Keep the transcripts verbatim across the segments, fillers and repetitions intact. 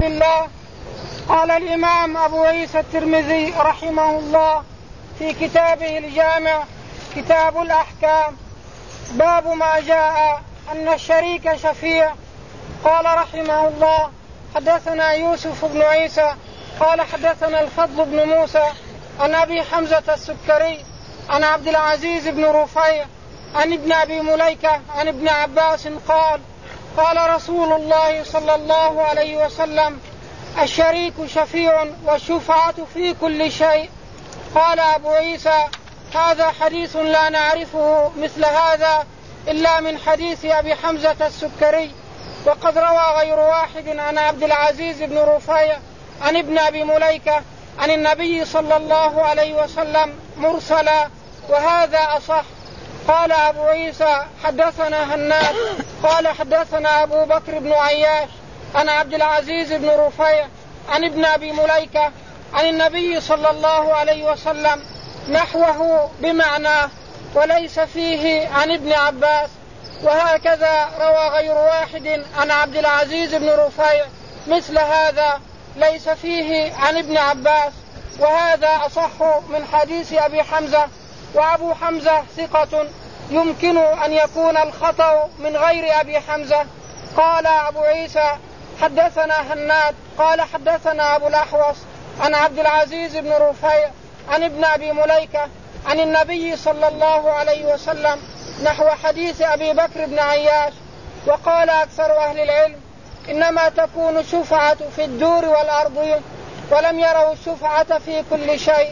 الله. قال الإمام أبو عيسى الترمذي رحمه الله في كتابه الجامع كتاب الأحكام باب ما جاء أن الشريك شفيع. قال رحمه الله حدثنا يوسف بن عيسى قال حدثنا الفضل بن موسى عن أبي حمزة السكري عن عبد العزيز بن رفيع عن ابن أبي مليكة عن ابن عباس قال قال رسول الله صلى الله عليه وسلم الشريك شفيع والشفعة في كل شيء. قال أبو عيسى هذا حديث لا نعرفه مثل هذا إلا من حديث أبي حمزة السكري، وقد روى غير واحد عن عبد العزيز بن رفيع عن ابن أبي مليكة عن النبي صلى الله عليه وسلم مرسلا، وهذا أصح. قال أبو عيسى حدثنا هناد قال حدثنا أبو بكر بن عياش عن عبد العزيز بن رفيع عن ابن أبي مليكة عن النبي صلى الله عليه وسلم نحوه بمعناه وليس فيه عن ابن عباس، وهكذا روى غير واحد عن عبد العزيز بن رفيع مثل هذا ليس فيه عن ابن عباس، وهذا أصح من حديث أبي حمزة. وأبو حمزة ثقة يمكن أن يكون الخطأ من غير أبي حمزة. قال أبو عيسى حدثنا هناد قال حدثنا أبو الأحوص عن عبد العزيز بن رفيع عن ابن أبي مليكة عن النبي صلى الله عليه وسلم نحو حديث أبي بكر بن عياش. وقال أكثر أهل العلم إنما تكون الشفعة في الدور والأرض، ولم يروا الشفعة في كل شيء.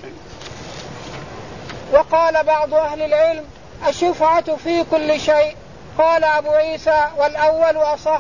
وقال بعض أهل العلم الشفعة في كل شيء. قال أبو عيسى والأول أصح.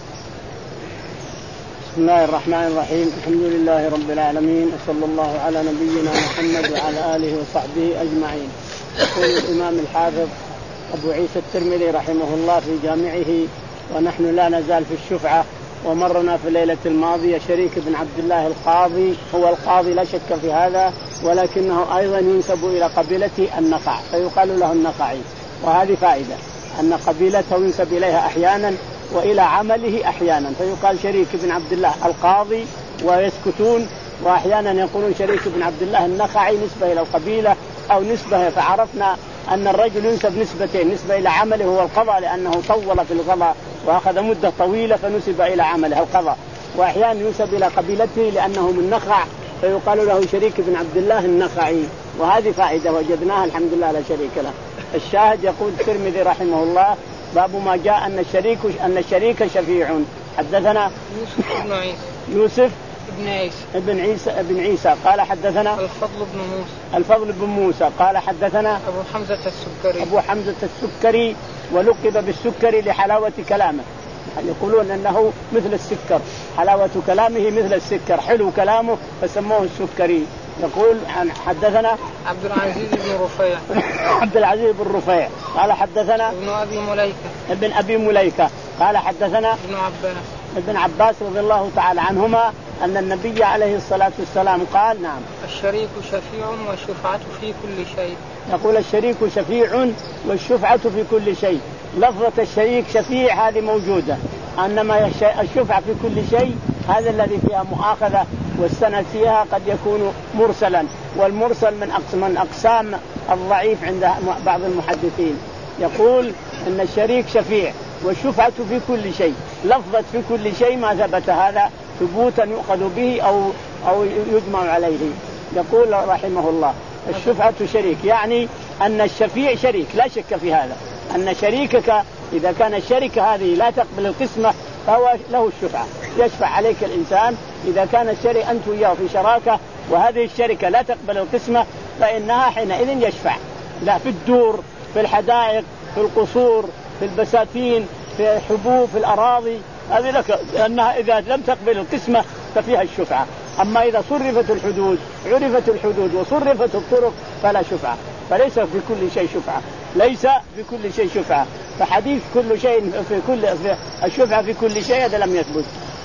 بسم الله الرحمن الرحيم، الحمد لله رب العالمين، وصلى الله على نبينا محمد وعلى آله وصحبه أجمعين. يقول الإمام الحافظ أبو عيسى الترمذي رحمه الله في جامعه: ونحن لا نزال في الشفعة. ومرنا في الليلة الماضية شريك بن عبد الله القاضي، هو القاضي لا شك في هذا، ولكنه أيضا ينسب إلى قبيلته النخع فيقال له النخعي. وهذه فائدة أن قبيلته ينسب إليها أحيانا وإلى عمله أحيانا، فيقال شريك بن عبد الله القاضي ويسكتون، وأحيانا يقولون شريك بن عبد الله النخعي نسبة إلى القبيلة أو نسبة. فعرفنا أن الرجل ينسب نسبتين: نسبة إلى عمله هو القضاء لأنه طول في القضاء وأخذ مدة طويلة فنسب إلى عمله القضاء، وأحيانا ينسب إلى قبيلته لأنه من نخع فيقال له شريك بن عبد الله النخعي. وهذه فائدة وجدناها الحمد لله لا شريك له. الشاهد يقول الترمذي رحمه الله: باب ما جاء أن الشريك أن الشريك شفيع. حدثنا يوسف بن عيسى يوسف ابن عيسى ابن عيسى ابن عيسى قال حدثنا الفضل بن موسى الفضل بن موسى قال حدثنا أبو حمزة السكري أبو حمزة السكري ولقب بالسكري لحلاوة كلامه، يقولون أنه مثل السكر، حلاوة كلامه مثل السكر، حلو كلامه فسموه السكري. يقول عن حدثنا عبد العزيز بن رفيع عبد العزيز بن رفيع قال حدثنا ابن أبي مليكة ابن أبي مليكة قال حدثنا ابن عباس ابن عباس رضي الله تعالى عنهما أن النبي عليه الصلاة والسلام قال: نعم الشريك شفيع والشفعة في كل شيء. يقول الشريك شفيع والشفعة في كل شيء. لفظة الشريك شفيع هذه موجودة، أنما الشفعة في كل شيء هذا الذي فيها مؤاخذة، والسند فيها قد يكون مرسلا، والمرسل من من أقسام الضعيف عند بعض المحدثين. يقول أن الشريك شفيع والشفعة في كل شيء. لفظة في كل شيء ما ثبت هذا ثبوتا يؤخذ به أو أو يجمع عليه. يقول رحمه الله: الشفعة شريك، يعني أن الشفيع شريك لا شك في هذا، أن شريكك إذا كان الشركة هذه لا تقبل القسمة فهو له الشفعة، يشفع عليك الإنسان. إذا كان الشريك أنت وياه في شراكة وهذه الشركة لا تقبل القسمة فإنها حينئذ يشفع، لا في الدور، في الحدائق، في القصور، في البساتين، في الحبوب، في الأراضي، هذه لك، لأنها إذا لم تقبل القسمة ففيها الشفعة. أما إذا صرفت الحدود عرفت الحدود وصرفت الطرق فلا شفعة. فليس في كل شيء شفعة، ليس في كل شيء شفعة. فحديث كل شيء في كل في الشفعة في كل شيء هذا لم يثبت.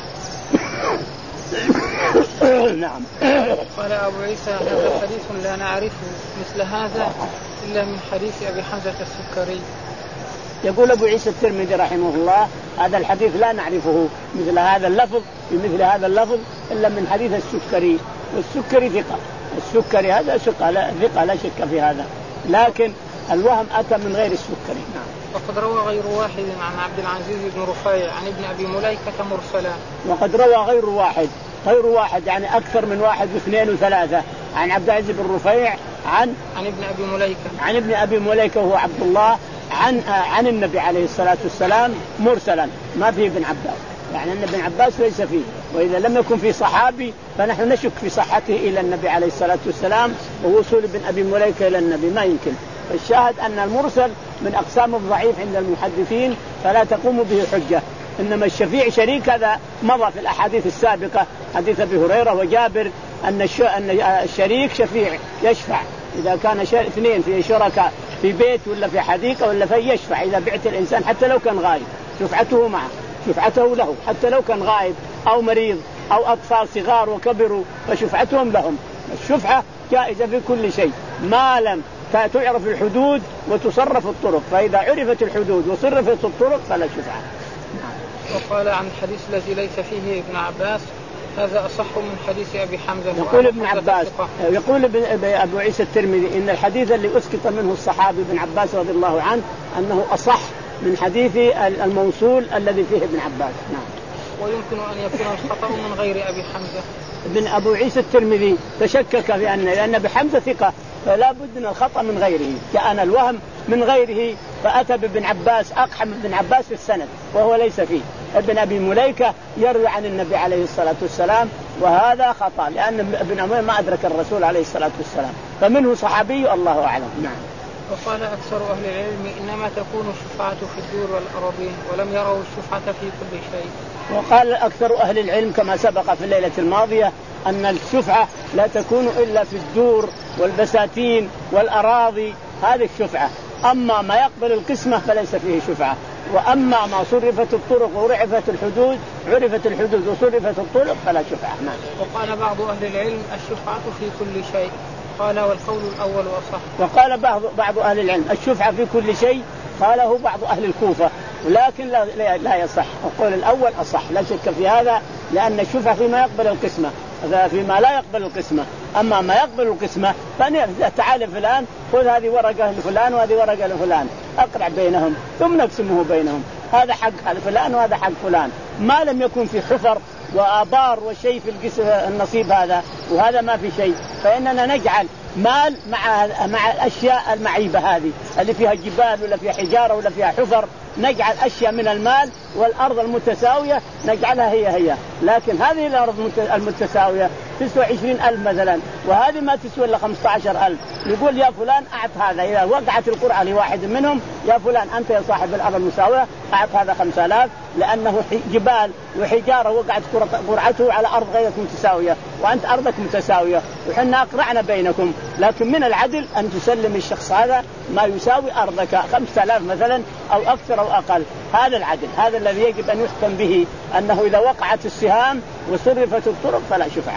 نعم. قال أبو عيسى: هذا حديث لا نعرفه مثل هذا إلا من حديث أبي حمزة السكري. يقول أبو عيسى الترمذي رحمه الله هذا الحديث لا نعرفه مثل هذا اللفظ بمثل هذا اللفظ إلا من حديث السكري، والسكري ثقة، السكري هذا ثقة لا, ثقة لا شك في هذا، لكن الوهم أتى من غير السكري. نعم. وقد روى غير واحد عن عبد العزيز بن رفيع عن ابن أبي مليكة مرسلا. وقد روى غير واحد غير واحد يعني أكثر من واحد واثنين وثلاثة عن عبد العزيز بن رفيع عن عن ابن أبي مليكة عن ابن أبي مليكة وهو عبد الله عن عن النبي عليه الصلاة والسلام مرسلا، ما فيه ابن عباس، يعني أن ابن عباس ليس فيه، وإذا لم يكن في صحابي فنحن نشك في صحته إلى النبي عليه الصلاة والسلام ووصول ابن أبي مليكة إلى النبي ما يمكن. فالشاهد أن المرسل من أقسام الضعيف عند المحدثين فلا تقوم به حجة، إنما الشفيع شريك هذا مضى في الأحاديث السابقة حديث أبي هريرة وجابر أن الشريك شفيع يشفع إذا كان اثنين في شركاء في بيت ولا في حديقة ولا في يشفع إذا بعت الإنسان حتى لو كان غايب شفعته معه، شفعته له حتى لو كان غائب أو مريض أو أطفال صغار وكبروا فشفعتهم لهم. الشفعة جائزة في كل شيء ما لم تعرف الحدود وتصرف الطرق، فإذا عرفت الحدود وصرفت الطرق فلا شفعة. وقال عن الحديث الذي ليس فيه ابن عباس هذا أصح من حديث أبي حمزة. يقول ابن عباس يقول أبو عيسى الترمذي إن الحديث اللي أسقط منه الصحابي ابن عباس رضي الله عنه أنه أصح من حديث الموصول الذي فيه ابن عباس. نعم. ويمكن أن يكون الخطأ من غير أبي حمزة. ابن أبو عيسى الترمذي تشكك في أن لأن أبي حمزة ثقة فلا بد من الخطأ من غيره، كأن الوهم من غيره فأتى بابن عباس أقحم ابن عباس في السند وهو ليس فيه. ابن أبي مليكة يروي عن النبي عليه الصلاة والسلام وهذا خطأ لأن ابن أبي ما أدرك الرسول عليه الصلاة والسلام فمنه صحابي الله أعلم. نعم. وقال أكثر أهل العلم إنما تكون الشفعة في الدور والأراضين ولم يروا الشفعة في كل شيء. وقال أكثر أهل العلم كما سبق في الليلة الماضية أن الشفعة لا تكون إلا في الدور والبساتين والأراضي، هذه الشفعة، أما ما يقبل القسمة فليس فيه شفعة، وأما ما صرفت الطرق وعرفت الحدود عرفت الحدود وصرفت الطرق فلا شفعة. نعم. وقال بعض أهل العلم الشفعة في كل شيء، قال والقول الأول وصح. وقال بعض بعض أهل العلم الشفعة في كل شيء قاله بعض أهل الكوفة ولكن لا, لا, لا يصح، القول الأول أصح لا شك في هذا لأن الشفعة فيما يقبل القسمة فيما لا يقبل القسمة، أما ما يقبل القسمة فتعال فلان خذ هذه ورقة لفلان وهذه ورقة لفلان أقرع بينهم ثم نقسمه بينهم، هذا حق هذا فلان وهذا حق فلان، ما لم يكن في حفر وآبار وشيء في القسم النصيب هذا وهذا ما في شيء، فإننا نجعل مال مع مع الأشياء المعيبة هذه اللي فيها جبال ولا فيها حجارة ولا فيها حفر، نجعل أشياء من المال والأرض المتساوية نجعلها هي هي، لكن هذه الأرض المتساوية تسوى عشرين ألف مثلا وهذه ما تسوى إلا خمسة عشر ألف، نقول يا فلان أعط هذا إذا وقعت القرعة لواحد منهم يا فلان أنت يا صاحب الأرض المساوية أعط هذا خمسة آلاف لأنه جبال وحجارة وقعت قرعته على أرض غير متساوية وأنت أرضك متساوية وحنا أقرعنا بينكم، لكن من العدل أن تسلم الشخص هذا ما يساوي أرضك خمسة آلاف مثلا أو أكثر أو أقل، هذا العدل، هذا الذي يجب أن يحكم به أنه إذا وقعت السهام وصرفت الطرق فلا شفعة.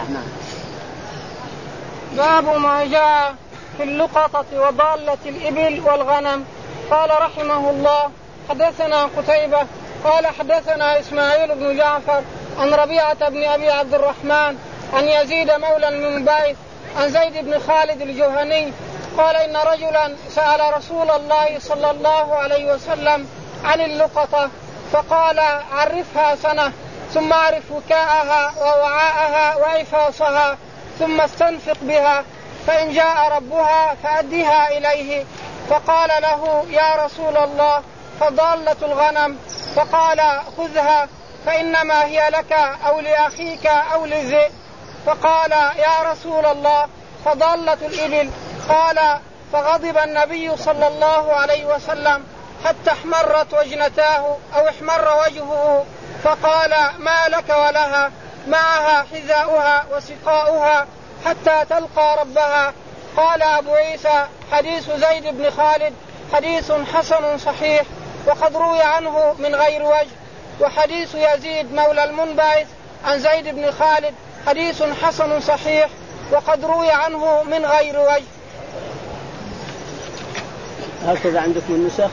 باب ما جاء في اللقطة وضالة الإبل والغنم. قال رحمه الله حدثنا قتيبة قال حدثنا إسماعيل بن جعفر عن ربيعة بن أبي عبد الرحمن عن يزيد مولى المنبعث عن زيد بن خالد الجهني قال إن رجلا سأل رسول الله صلى الله عليه وسلم عن اللقطة فقال عرفها سنة ثم اعرف وكاءها ووعاءها وإفاصها ثم استنفق بها فإن جاء ربها فأدها إليه. فقال له يا رسول الله فضالة الغنم؟ فقال خذها فإنما هي لك أو لأخيك أو للذئب. فقال يا رسول الله فضالة الإبل؟ قال فغضب النبي صلى الله عليه وسلم حتى احمرت وجنتاه أو احمر وجهه فقال ما لك ولها معها حذاؤها وسقاؤها حتى تلقى ربها. قال أبو عيسى حديث زيد بن خالد حديث حسن صحيح وقد روي عنه من غير وجه، وحديث يزيد مولى المنبعث عن زيد بن خالد حديث حسن صحيح وقد روي عنه من غير وجه. هكذا عندكم النسخ؟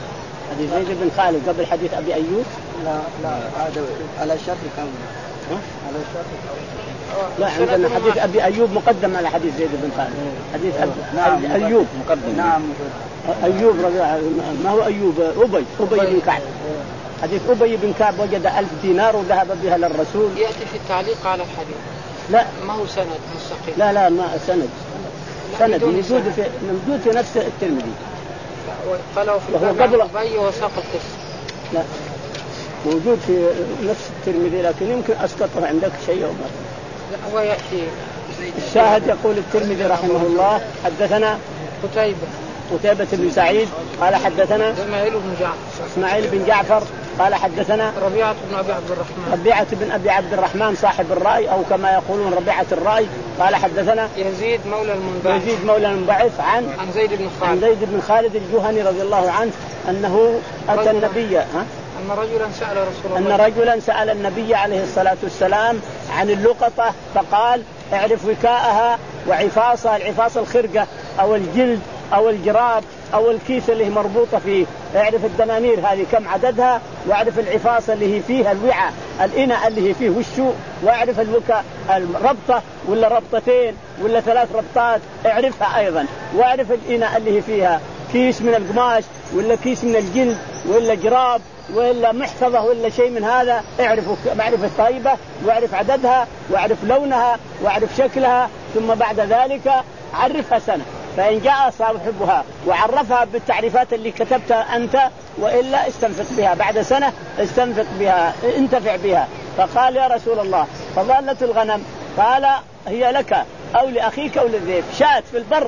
حديث زيد بن خالد قبل حديث أبي أيوب. لا لا هذا على الشرط كم على الشرط. لا عندنا حديث أبي أيوب مقدم على حديث زيد بن خالد. حديث أبي نعم أيوب مقدم. نعم أيوب رضي ما هو أيوب أبي أبي بن كعب. حديث أبي بن كعب وجد ألف دينار وذهب بها للرسول. يأتي في التعليق على الحديث. لا ما هو سند مستقيم. لا لا ما سند. سند موجود في موجود في نفس الترمذي. قالوا في الباب عن أبي وساق القصة. لا موجود في نفس الترمذي لكن يمكن أسقطه عندك شيء أو ما. لا هو يأتي. الشاهد يقول الترمذي رحمه الله حدثنا قتيبة قتيبة بن سعيد قال حدثنا إسماعيل بن جعفر إسماعيل بن جعفر قال حدثنا ربيعة بن أبي عبد الرحمن ربيعة بن أبي عبد الرحمن صاحب الرأي أو كما يقولون ربيعة الرأي قال حدثنا يزيد مولى المنبعث يزيد مولى المنبعث عن عن زيد بن خالد عن زيد بن خالد الجهني رضي الله عنه أنه أتى النبي ها؟ أن رجلا سأل رسول الله أن رجلا سأل النبي عليه الصلاة والسلام عن اللقطة فقال اعرف وكاءها وعفاصها. العفاص الخرقة أو الجلد أو الجراب أو الكيس اللي هي مربوطة فيه. اعرف الدنانير هذه كم عددها واعرف العفاص اللي هي فيها الوعاء الإناء اللي هي فيه وشو واعرف الوكاء الربطة ولا ربطتين ولا ثلاث ربطات اعرفها أيضا واعرف الإناء اللي هي فيها كيس من القماش ولا كيس من الجلد ولا جراب ولا محفظة ولا شيء من هذا اعرف معرفة طيبة واعرف عددها واعرف لونها واعرف شكلها ثم بعد ذلك عرفها سنة. فإن جاء صاحبها وعرفها بالتعريفات اللي كتبتها أنت وإلا استنفق بها بعد سنة استنفق بها انتفع بها. فقال يا رسول الله فضالة الغنم قال هي لك أو لأخيك أو للذئب. شاة في البر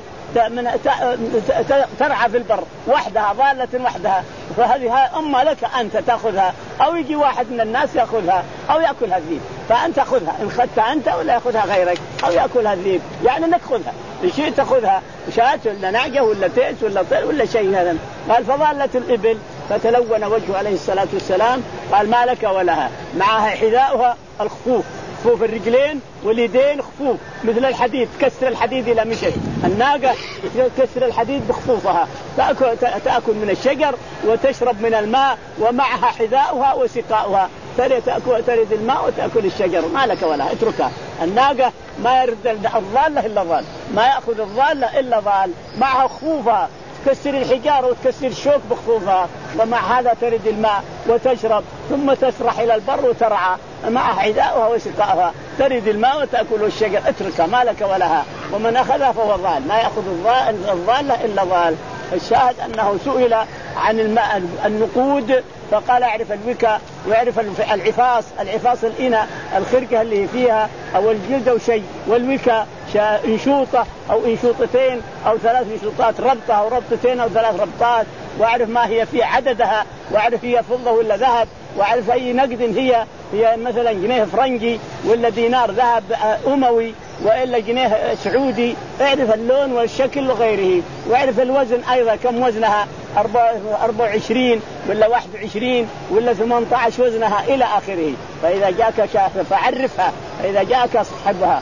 ترعى في البر وحدها ضالة وحدها فهذه أما لك أنت تأخذها أو يجي واحد من الناس يأخذها أو يأكلها الذئب فأنت أخذها إن خدت أنت ولا يأخذها غيرك أو يأكلها الذئب يعني نأخذها إن شئت تأخذها شاة ولا نعجة ولا تئس ولا طير ولا شيء هذا. قال فضالة الإبل فتلون وجهه عليه الصلاة والسلام قال ما لك ولها معها حذاؤها الخفوف خفوف الرجلين واليدين خفوف مثل الحديد تكسر الحديد إلى مشت. الناقة تكسر الحديد بخفوفها تأكل, تأكل من الشجر وتشرب من الماء ومعها حذاؤها وسقاؤها تأكل ترد الماء وتأكل الشجر ما لك ولا اتركها. الناقة ما يرد الضالة إلا ضال ما يأخذ الضالة إلا ضال معها خفوفها تكسر الحجار وتكسر الشوك بخفوفها ومع هذا ترد الماء وتشرب ثم تسرح إلى البر وترعى مع حذاؤها وسقاؤها ترد الماء وتأكل الشجر اتركها ما لك ولها ومن أخذها فهو ضال ما يأخذ الضالة إلا ضال. الشاهد أنه سئل عن الماء النقود فقال اعرف الوكاء ويعرف العفاص العفاص الإناء الخرقة اللي فيها أو الجلد أو شيء والوكاء انشوطة أو انشوطتين أو ثلاث انشوطات ربطة أو ربطتين أو ثلاث ربطات واعرف ما هي في عددها واعرف هي فضة ولا ذهب واعرف أي نقد هي هي مثلا جنيه فرنجي ولا دينار ذهب أموي وإلا جنيه سعودي اعرف اللون والشكل وغيره واعرف الوزن أيضا كم وزنها أربعة وعشرين ولا واحد وعشرين ولا ثمانية عشر وزنها إلى آخره. فإذا جاءك شاف فعرفها فإذا جاءك صحبها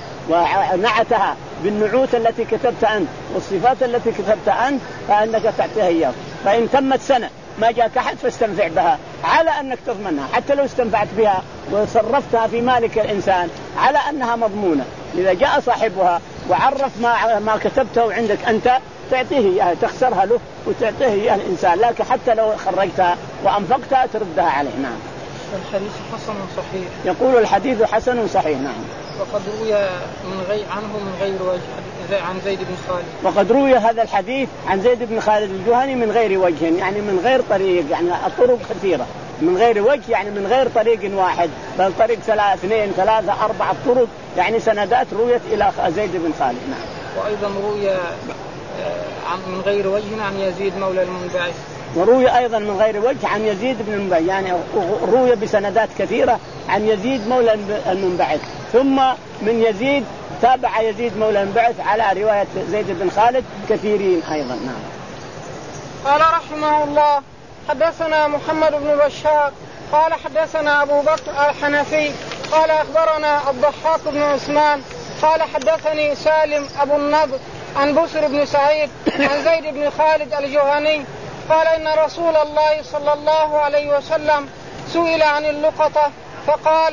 ونعتها بالنعوت التي كتبت أنت والصفات التي كتبت أنت فإنك تعطيها إياه. فإن تمت سنة ما جاءك أحد فاستنفع بها على أنك تضمنها حتى لو استنفعت بها وصرفتها في مالك الإنسان على أنها مضمونة. إذا جاء صاحبها وعرف ما ما كتبته عندك أنت تعطيه إياها تخسرها له وتعطيه إياها الإنسان لكن حتى لو خرجتها وأنفقتها تردها عليه. نعم. الحديث حسن صحيح. يقول الحديث حسن صحيح. نعم. وقد روي من غير عنه من غير وجه عن زيد بن خالد. وقد روي هذا الحديث عن زيد بن خالد الجهني من غير وجه يعني من غير طريق يعني الطرق كثيرة من غير وجه يعني من غير طريق واحد بل طريق ثلاثة اثنين ثلاثة أربعة طرق يعني سندات رويت إلى زيد بن خالد. نعم. وأيضا روي من غير وجه عن يزيد مولى المنبعث. وروي أيضا من غير وجه عن يزيد بن المنبعث يعني روي بسندات كثيرة عن يزيد مولى المنبعث ثم من يزيد تابع يزيد مولى المنبعث على رواية زيد بن خالد كثيرين أيضا. نعم. قال رحمه الله حدثنا محمد بن بشار قال حدثنا أبو بكر الحنفي قال أخبرنا الضحاك بن عثمان قال حدثني سالم أبو النضر عن بسر بن سعيد عن زيد بن خالد الجهني قال إن رسول الله صلى الله عليه وسلم سئل عن اللقطة فقال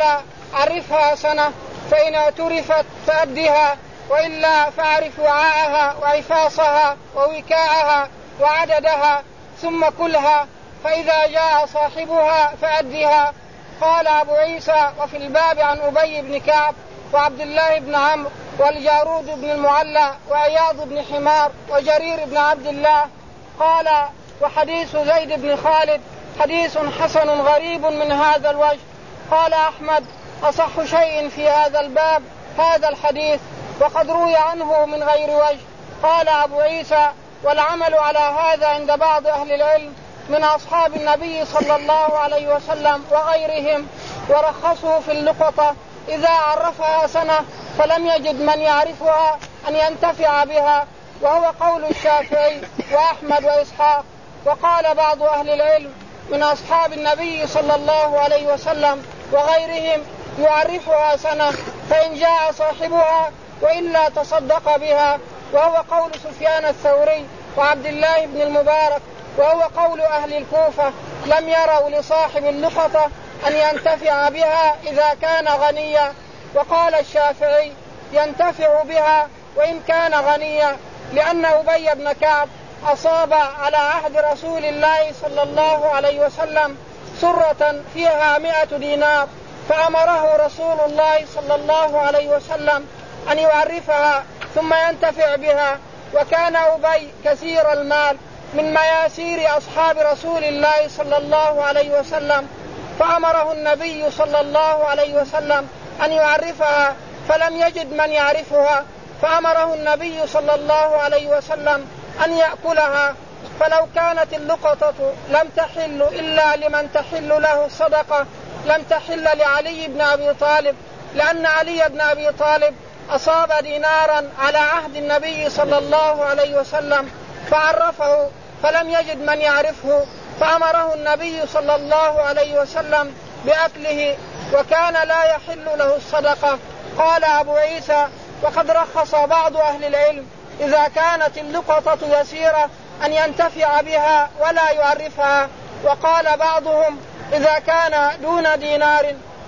عرفها سنة، فإن اعترفت فأدها، وإلا فاعرف وعاءها وعفاصها ووكاءها وعددها ثم كلها، فإذا جاء صاحبها فأدها. قال أبو عيسى: وفي الباب عن أبي بن كعب وعبد الله بن عمرو والجارود بن المعلى وعياض بن حمار وجرير بن عبد الله. قال: وحديث زيد بن خالد حديث حسن غريب من هذا الوجه. قال أحمد: أصح شيء في هذا الباب هذا الحديث، وقد روي عنه من غير وجه. قال أبو عيسى: والعمل على هذا عند بعض أهل العلم من أصحاب النبي صلى الله عليه وسلم وغيرهم، ورخصوا في اللقطة إذا عرفها سنة فلم يجد من يعرفها أن ينتفع بها، وهو قول الشافعي وأحمد وإسحاق. وقال بعض أهل العلم من أصحاب النبي صلى الله عليه وسلم وغيرهم يعرفها سنة، فإن جاء صاحبها وإلا تصدق بها، وهو قول سفيان الثوري وعبد الله بن المبارك، وهو قول أهل الكوفة. لم يروا لصاحب اللقطة أن ينتفع بها إذا كان غنيا. وقال الشافعي: ينتفع بها وإن كان غنيا، لأن أبي بن كعب أصاب على عهد رسول الله صلى الله عليه وسلم سرة فيها مئة دينار، فأمره رسول الله صلى الله عليه وسلم أن يعرفها ثم ينتفع بها. وكان أبي كثير المال من مياسير أصحاب رسول الله صلى الله عليه وسلم، فأمره النبي صلى الله عليه وسلم أن يعرفها، فلم يجد من يعرفها، فأمره النبي صلى الله عليه وسلم أن يأكلها. فلو كانت اللقطة لم تحل إلا لمن تحل له الصدقة لم تحل لعلي بن أبي طالب، لأن علي بن أبي طالب أصاب دينارا على عهد النبي صلى الله عليه وسلم فعرفه، فلم يجد من يعرفه، فأمره النبي صلى الله عليه وسلم بأكله، وكان لا يحل له الصدقة. قال أبو عيسى: وقد رخص بعض أهل العلم إذا كانت اللقطة يسيرة أن ينتفع بها ولا يعرفها. وقال بعضهم: إذا كان دون دينار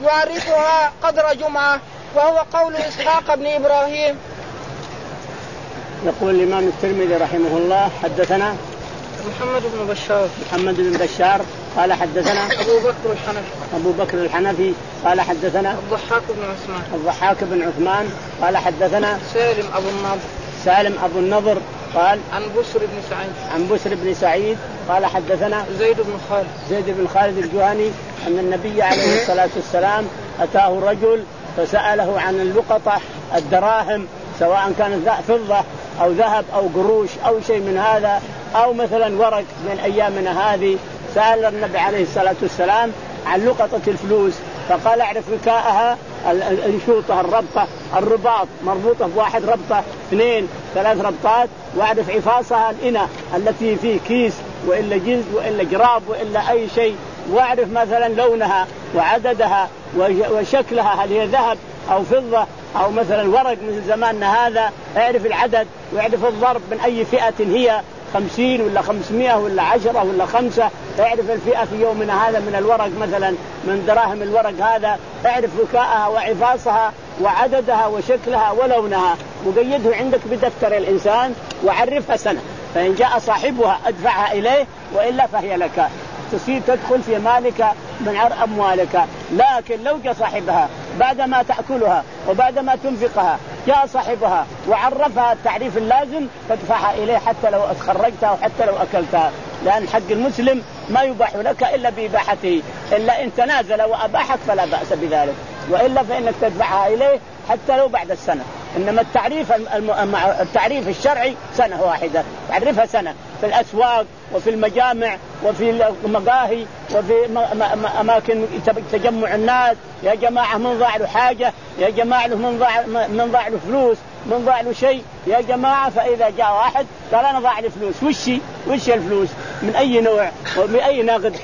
يعرفها قدر جمعة، وهو قول إسحاق بن إبراهيم. يقول الإمام الترمذي رحمه الله: حدثنا محمد بن بشار محمد بن بشار قال حدثنا أبو بكر الحنفي أبو بكر الحنفي قال حدثنا الضحاك بن عثمان الضحاك بن عثمان قال حدثنا سالم أبو النضر سالم أبو النضر قال عن بسر بن سعيد عن بسر بن سعيد قال حدثنا زيد بن خالد زيد بن خالد الجهني أن النبي عليه الصلاة والسلام أتاه رجل فسأله عن اللقطة الدراهم، سواء كانت فضة أو ذهب أو قروش أو شيء من هذا، أو مثلا ورق من أيامنا هذه. سأل النبي عليه الصلاة والسلام عن لقطة الفلوس، فقال: اعرف وكاءها، الانشوطة، الربطة، الرباط مربوطة بواحد ربطة، اثنين ثلاث ربطات، واعرف عفاصها، الإناء التي فيه كيس وإلا جلد وإلا جراب وإلا أي شيء، واعرف مثلا لونها وعددها وشكلها، هل هي ذهب أو فضة أو مثلا ورق مثل زماننا هذا، اعرف العدد واعرف الضرب من أي فئة هي، خمسين ولا خمسمائة ولا عشرة ولا خمسة، اعرف الفئة في يومنا هذا من الورق مثلا من دراهم الورق هذا، اعرف وكاءها وعفاصها وعددها وشكلها ولونها، وقيده عندك بدفتر الإنسان وعرفها سنة، فإن جاء صاحبها أدفعها إليه، وإلا فهي لك، تصير تدخل في مالك من عر أموالك. لكن لو جاء صاحبها بعدما تأكلها وبعدما تنفقها جاء صاحبها وعرفها التعريف اللازم فادفعها إليه حتى لو أخرجتها وحتى لو أكلتها، لأن حق المسلم ما يباح لك إلا بإباحته، إلا إن تنازل وأباحك فلا بأس بذلك، وإلا فإنك تدفعها إليه حتى لو بعد السنة. إنما التعريف التعريف الشرعي سنة واحدة، تعرفها سنة في الأسواق وفي المجامع وفي المقاهي وفي أماكن تجمع الناس، يا جماعة من ضاع له حاجة، يا جماعة من ضاع من ضاع له فلوس، من ضاع له شيء يا جماعة. فإذا جاء واحد قال أنا ضاع لي فلوس، وشي وش الفلوس من أي نوع وبأي نقد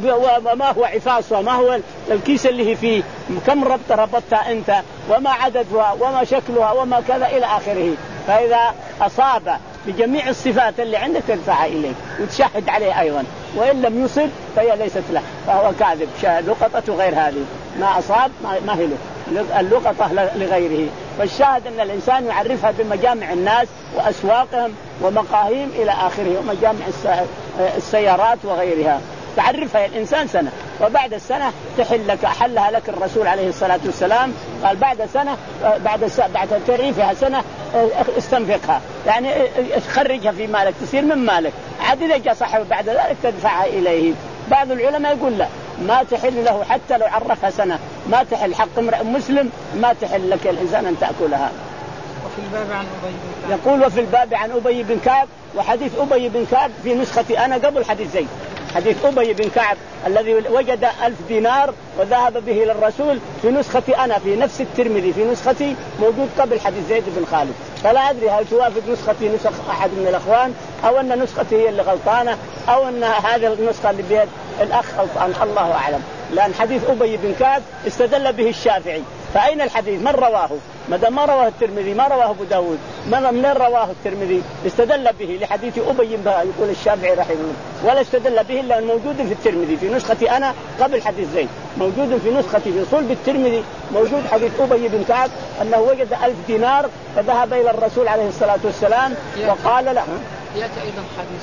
وما هو عفاصها، ما هو الكيس اللي هي فيه، كم ربط ربطتها أنت، وما عددها وما شكلها وما كذا إلى آخره. فإذا أصاب بجميع الصفات اللي عندك تدفعها إليه وتشهد عليه أيضا، وإن لم يصب فهي ليست له، فهو كاذب. لقطة غير هذه، ما أصاب ما هي له، اللقطة لغيره. فالشاهد أن الإنسان يعرفها بمجامع الناس وأسواقهم ومقاهيم إلى آخره، ومجامع السيارات وغيرها، تعرفها الإنسان سنة، وبعد السنة تحل لك، حلها لك الرسول عليه الصلاة والسلام، قال بعد سنة بعد بعد تعريفها سنة استنفقها، يعني خرجها في مالك تصير من مالك، عاد إذا جاء صاحبه بعد ذلك تدفعها إليه. بعض العلماء يقول لا، ما تحل له حتى لو عرفها سنة، ما تحل، حق امرئ مسلم ما تحل لك الإنسان أن تأكلها. وفي الباب عن أبي بن كعب. يقول وفي الباب عن أبي بن كعب، وحديث أبي بن كعب في نسختي أنا قبل حديث زيد. حديث أبي بن كعب الذي وجد ألف دينار وذهب به للرسول في نسختي أنا في نفس الترمذي في نسختي موجود قبل حديث زيد بن خالد، فلا أدري هل توافق نسختي نسخ أحد من الأخوان، أو أن نسختي هي اللي غلطانة، أو أن هذه النسخة اللي بيد الأخ غلطان، الله أعلم. لأن حديث أبي بن كعب استدل به الشافعي، فأين الحديث؟ من رواه؟ ماذا ما رواه الترمذي، ما رواه أبو داود، من رواه الترمذي؟ استدل به لحديث أبي بن كعب، يقول الشافعي رحمه الله، ولا استدل به إلا موجود في الترمذي في نسختي أنا قبل حديث زيد، موجود في نسختي في صلب الترمذي، موجود حديث أبي بن كعب أنه وجد ألف دينار فذهب إلى الرسول عليه الصلاة والسلام وقال له. يأتي أيضا حديث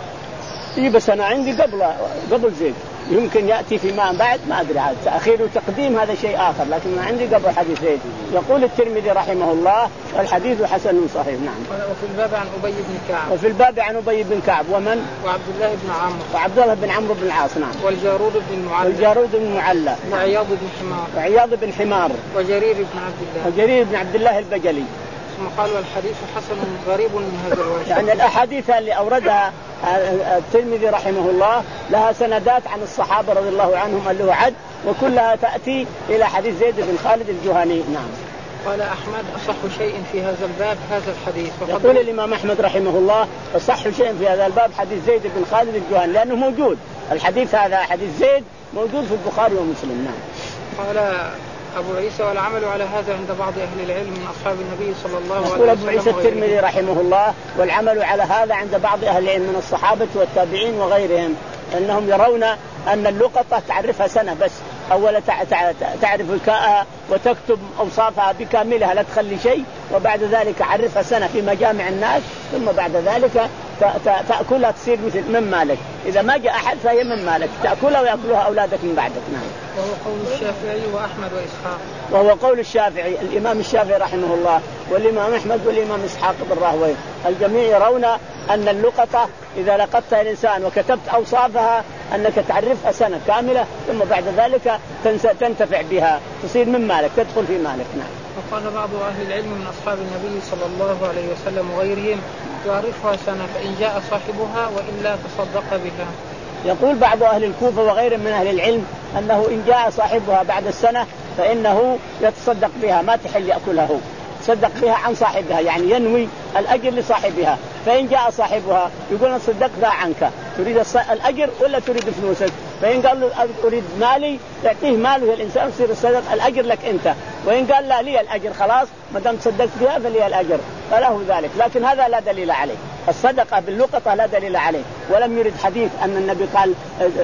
إيه بس أنا عندي قبل قبل زيد، يمكن يأتي فيما بعد ما أدري، عاد تأخير وتقديم هذا شيء آخر، لكن أنا عندي قبل حديث زيد. يقول الترمذي رحمه الله والحديث حسن صحيح. نعم. وفي الباب عن أبي بن كعب. وفي الباب عن أبي بن كعب ومن؟ وعبد الله بن عمرو. وعبد الله بن عمرو بن العاص. نعم. والجارود بن المعلى. والجارود بن المعلى. وعياض بن حمار. وعياض بن حمار. وجرير بن عبد الله. وجرير بن عبد الله البجلي. ثم قال والحديث حسن غريب من هذا الوجه. يعني الأحاديث اللي أوردها الترمذي رحمه الله لها سندات عن الصحابة رضي الله عنهم اللي هو عد، وكلها تأتي إلى حديث زيد بن خالد الجهني. نعم. قال أحمد أصح شيء في هذا الباب هذا الحديث. يقول الإمام أحمد رحمه الله أصح شيء في هذا الباب حديث زيد بن خالد الجهني، لأنه موجود الحديث هذا حديث زيد موجود في البخاري ومسلم. نعم. قال أبو عيسى والعمل على هذا عند بعض أهل العلم من أصحاب النبي صلى الله عليه وسلم. يقول أبو عيسى الترمذي رحمه الله والعمل على هذا عند بعض أهل العلم من الصحابة والتابعين وغيرهم، أنهم يرون أن اللقطة تعرفها سنة بس، أولا تعرف الكاءها وتكتب أوصافها بكاملها لا تخلي شيء، وبعد ذلك عرفها سنة في مجامع الناس، ثم بعد ذلك تأكلها تصير مثل من مالك، إذا ما جاء أحد فهي من مالك تأكلها ويأكلها أولادك من بعدك. نعم. وهو قول الشافعي وأحمد وإسحاق. وهو قول الشافعي الإمام الشافعي رحمه الله والإمام أحمد والإمام إسحاق بن راهويه، الجميع يرون أن اللقطة إذا لقطتها الإنسان وكتبت أوصافها أنك تعرفها سنة كاملة، ثم بعد ذلك تنتفع بها تصير من مالك تدخل في مالك. نعم. وقال بعض أهل العلم من أصحاب النبي صلى الله عليه وسلم وغيرهم تعرفها سنة فإن جاء صاحبها وإلا تصدق بها. يقول بعض أهل الكوفة وغيرهم من أهل العلم أنه إن جاء صاحبها بعد السنة فإنه يتصدق بها، ما تحل يأكلها هو، تصدق بها عن صاحبها، يعني ينوي الأجر لصاحبها. فإن جاء صاحبها يقول أنا صدقتها عنك، تريد الأجر ولا تريد فلوسك؟ فإن قال له أريد مالي يعطيه ماله الإنسان يصير الصدق الأجر لك أنت، وإن قال لا لي الأجر خلاص ما دام تصدقت بها فلي الأجر، فله ذلك. لكن هذا لا دليل عليه، الصدقة باللقطة لا دليل عليه، ولم يرد حديث أن النبي قال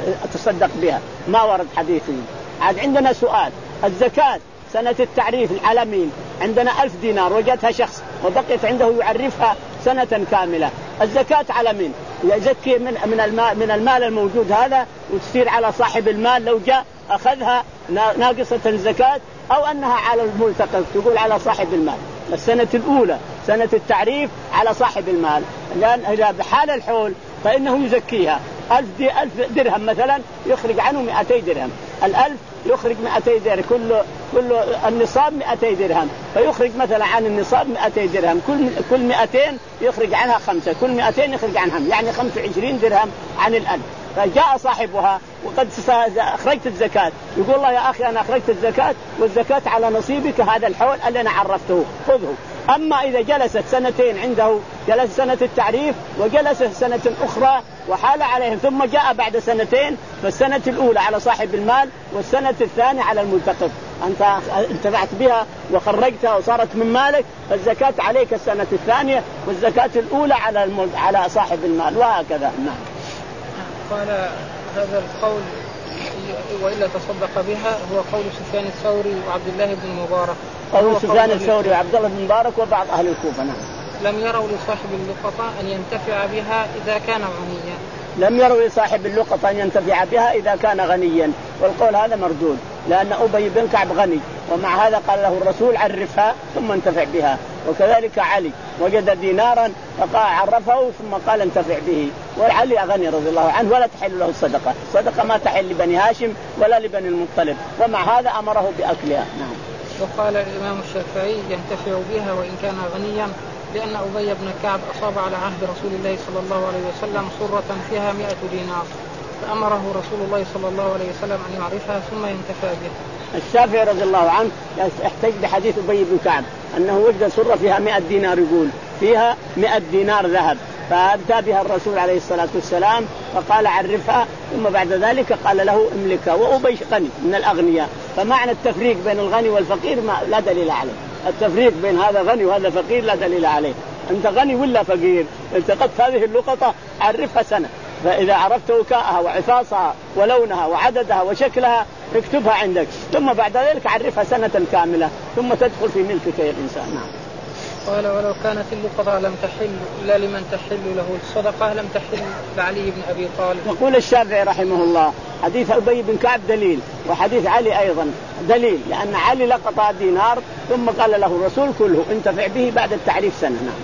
تصدق بها، ما ورد حديث. عاد عندنا سؤال، الزكاة سنة التعريف العالمين عندنا ألف دينار وجدها شخص وبقيت عنده يعرفها سنة كاملة، الزكاة على مين؟ يزكي من من المال من المال الموجود هذا وتصير على صاحب المال لو جاء أخذها ناقصة الزكاة، أو أنها على الملتقط تقول على صاحب المال. السنة الأولى سنة التعريف على صاحب المال، لأن إذا بحال الحول فإنه يزكيها. ألف, دي ألف درهم مثلا يخرج عنه مئتي درهم، الألف يخرج مئتي درهم، كل كل النصاب مئتي درهم، فيخرج مثلا عن النصاب مئتي درهم، كل كل مئتين يخرج عنها خمسة، كل مئتين يخرج عنها يعني خمسة وعشرين درهم عن الألف. فجاء صاحبها وقد أخرجت الزكاة، يقول الله يا أخي أنا أخرجت الزكاة والزكاة على نصيبك هذا الحول اللي أنا عرفته خذه. أما إذا جلست سنتين عنده، جلس سنة التعريف وجلس سنة أخرى وحال عليهم ثم جاء بعد سنتين، فالسنة الأولى على صاحب المال والسنة الثانية على الملتقط، أنت انتفعت بها وخرجتها وصارت من مالك، فالزكاة عليك السنة الثانية، والزكاة الأولى على على صاحب المال، وهكذا. نعم. قال هذا القول وإلا تصدق بها هو قول سفيان الثوري وعبد الله بن المبارك. قول سفيان الثوري وعبد الله بن المبارك وبعض أهل الكوفة. نعم. لم يروا لصاحب اللقطة أن ينتفع بها إذا كان غنيا. لم يروا لصاحب اللقطة أن ينتفع بها إذا كان غنيا، والقول هذا مردود، لأن أبي بن كعب غني، ومع هذا قال له الرسول عرفها ثم انتفع بها. وكذلك علي وجد دينارا فقال عرفه ثم قال انتفع به، والعلي غني رضي الله عنه ولا تحل له الصدقة، الصدقة ما تحل لبني هاشم ولا لبني المطلب، ومع هذا أمره بأكلها. نعم. وقال الإمام الشافعي ينتفع بها وإن كان غنيا، لأن أبي بن كعب أصاب على عهد رسول الله صلى الله عليه وسلم صرة فيها مئة دينار، فأمره رسول الله صلى الله عليه وسلم أن يعرفها ثم ينتفع بها. الشافعي رضي الله عنه يحتج بحديث أبي بن كعب أنه وجد صرة فيها مئة دينار، يقول فيها مئة دينار ذهب، فأتى بها الرسول عليه الصلاة والسلام فقال عرفها، ثم بعد ذلك قال له املكها. وأبي غني من الأغنياء، فمعنى التفريق بين الغني والفقير ما لا دليل عليه، التفريق بين هذا غني وهذا فقير لا دليل عليه. أنت غني ولا فقير، التقطت هذه اللقطة عرفها سنة، فإذا عرفت وكاءها وعفاصها ولونها وعددها وشكلها اكتبها عندك، ثم بعد ذلك عرفها سنة كاملة ثم تدخل في ملكك يا الإنسان. نعم. قال ولو كانت اللقطة لم تحل إلا لمن تحل له الصدقة لم تحل لعلي بن أبي طالب. يقول الشافعي رحمه الله حديث أبي بن كعب دليل، وحديث علي أيضا دليل، لأن علي لقط دينار ثم قال له الرسول كله انتفع به بعد التعريف سنة. نعم.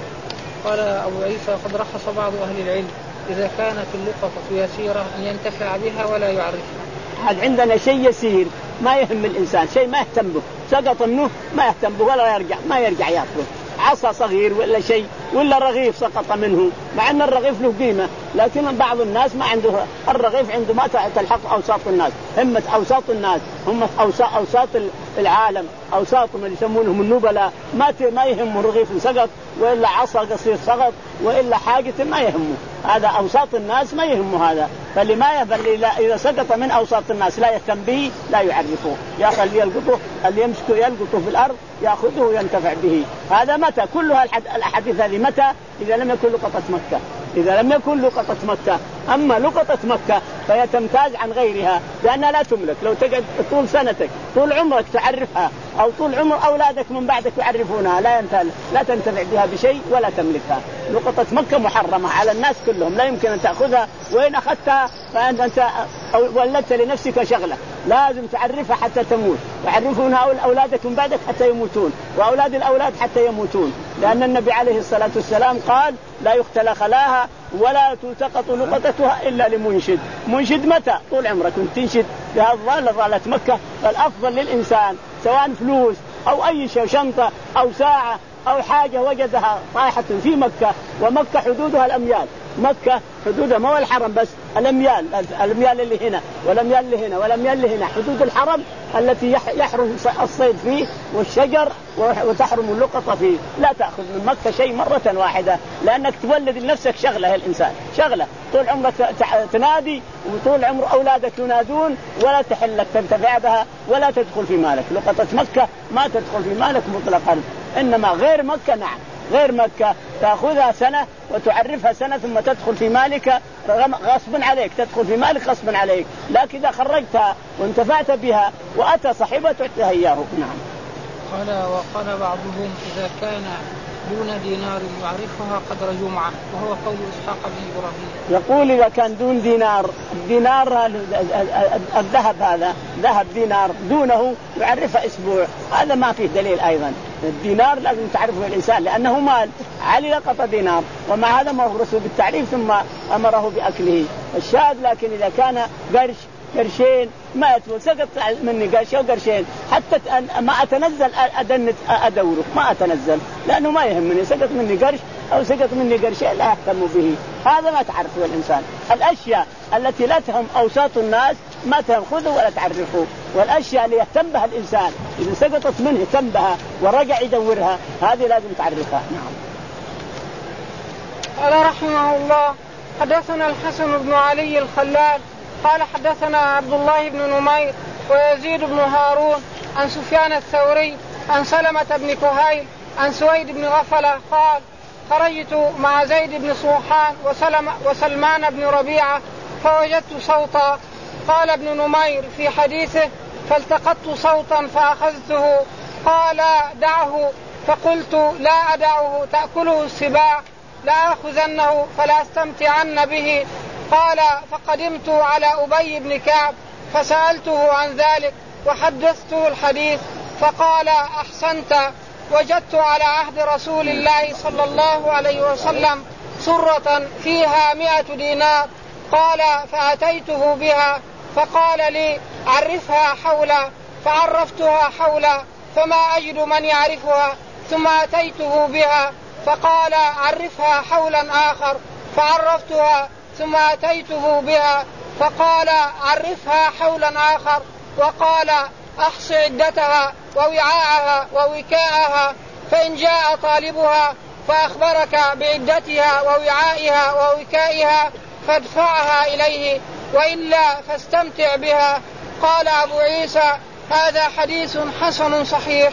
قال أبو عيسى قد رخص بعض أهل العلم إذا كانت اللقطة يسيرة أن ينتفع بها ولا يعرفها. هذا عندنا شيء يسير ما يهم الإنسان، شيء ما يهتم به، سقط منه ما يهتم به ولا يرجع ما يرجع يأخذه، عصا صغير ولا شيء ولا رغيف سقط منه، مع أن الرغيف له قيمة، لكن بعض الناس ما عنده الرغيف، عنده ما تلحق أوساط الناس، همة أوساط الناس هم أوساط العالم، أوساطهم اللي يسمونهم النبلاء، ما ما يهمه رغيف سقط وإلا عصا قصير سقط وإلا حاجة ما يهمه، هذا أوساط الناس ما يهمه هذا، فلما يبل إذا سقط من أوساط الناس لا يهتم به لا يعرفه، يأخذ يلقطه اللي يمسكه يلقطه في الأرض يأخذه وينتفع به. هذا متى كلها الأحاديث هذه متى؟ إذا لم يكن لقطة مكة، إذا لم يكن لقطة مكة. أما لقطة مكة فهي تمتاز عن غيرها لأنها لا تملك، لو تقعد طول سنتك طول عمرك تعرفها أو طول عمر أولادك من بعدك يعرفونها لا ينتفع لا تنتفع بها بشيء ولا تملكها. لقطة مكة محرمة على الناس كلهم، لا يمكن أن تأخذها، وإن أخذتها فأنت ولدت لنفسك شغلة لازم تعرفها حتى تموت، يعرفونها أولادك من بعدك حتى يموتون وأولاد الأولاد حتى يموتون، لأن النبي عليه الصلاة والسلام قال لا يختلى خلاها ولا تلتقط لقطتها إلا لمنشد. منشد متى؟ طول عمرك تنشد بهذا ضالة ضالة مكة. فالأفضل للإنسان سواء فلوس أو أي شيء شنطة أو ساعة أو حاجة وجدها طائحة في مكة، ومكة حدودها الأميال، مكة حدودها ما هو الحرم بس، الأميال الأميال اللي هنا والأميال اللي هنا والأميال اللي هنا حدود الحرم التي يحرم الصيد فيه والشجر وتحرم اللقطة فيه. لا تأخذ من مكة شيء مرة واحدة لأنك تولد لنفسك شغلة يا الإنسان، شغلة طول عمرك تنادي وطول عمر أولادك ينادون ولا تحلك تنتفع بها ولا تدخل في مالك. لقطة مكة ما تدخل في مالك مطلقا، إنما غير مكة نعم، غير مكة تأخذها سنة وتعرفها سنة ثم تدخل في مالك غصبا عليك، تدخل في مالك غصبا عليك، لكن إذا خرجتها وانتفعت بها وأتى صاحبها تعطيها إياه. نعم. قال وقال بعضهم إذا كان دون دينار يعرفها قدر جمعة، وهو قول إسحاق بن إبراهيم. يقول إذا كان دون دينار، الدينار الذهب هذا ذهب دينار دونه يعرفها أسبوع، هذا ما فيه دليل. أيضا الدينار لازم تعرفه الإنسان لأنه مال، علي لقط دينار ومع هذا أمره الرسول بالتعريف ثم أمره بأكله الشاهد. لكن إذا كان قرش قرشين ما يتفل سقط مني قرش أو قرشين حتى ما أتنزل أدنت أدوره ما أتنزل لأنه ما يهمني، سقط مني قرش أو سقط مني قرشين لا أهتم به، هذا ما تعرفه الإنسان. الأشياء التي لا تهم أوساط الناس ما تأخذه ولا تعرفه، والأشياء اللي يهتم بها الإنسان إذا سقطت منه يهتم بها ورجع يدورها هذه لازم تعرفها. نعم. قال رحمه الله حدثنا الحسن بن علي الخلال قال حدثنا عبد الله بن نمير ويزيد بن هارون عن سفيان الثوري عن سلمة بن كهيل عن سويد بن غفلة قال خرجت مع زيد بن صوحان وسلم وسلمان بن ربيعة فوجدت صوتا. قال ابن نمير في حديثه فالتقطت صوتا فأخذته. قال دعه، فقلت لا أدعه تأكله السباع لآخذنه فلا استمتعن به. قال فقدمت على أبي بن كعب فسألته عن ذلك وحدثته الحديث فقال أحسنت، وجدت على عهد رسول الله صلى الله عليه وسلم سرة فيها مئة دينار. قال فأتيته بها فقال لي عرفها حولا، فعرفتها حولا فما أجد من يعرفها، ثم أتيته بها فقال عرفها حولا آخر فعرفتها، ثم أتيته بها فقال عرفها حولا آخر، وقال أحص عدتها ووعاءها ووكاءها، فإن جاء طالبها فأخبرك بعدتها ووعائها ووكائها فادفعها إليه، وإلا فاستمتع بها. قال أبو عيسى هذا حديث حسن صحيح.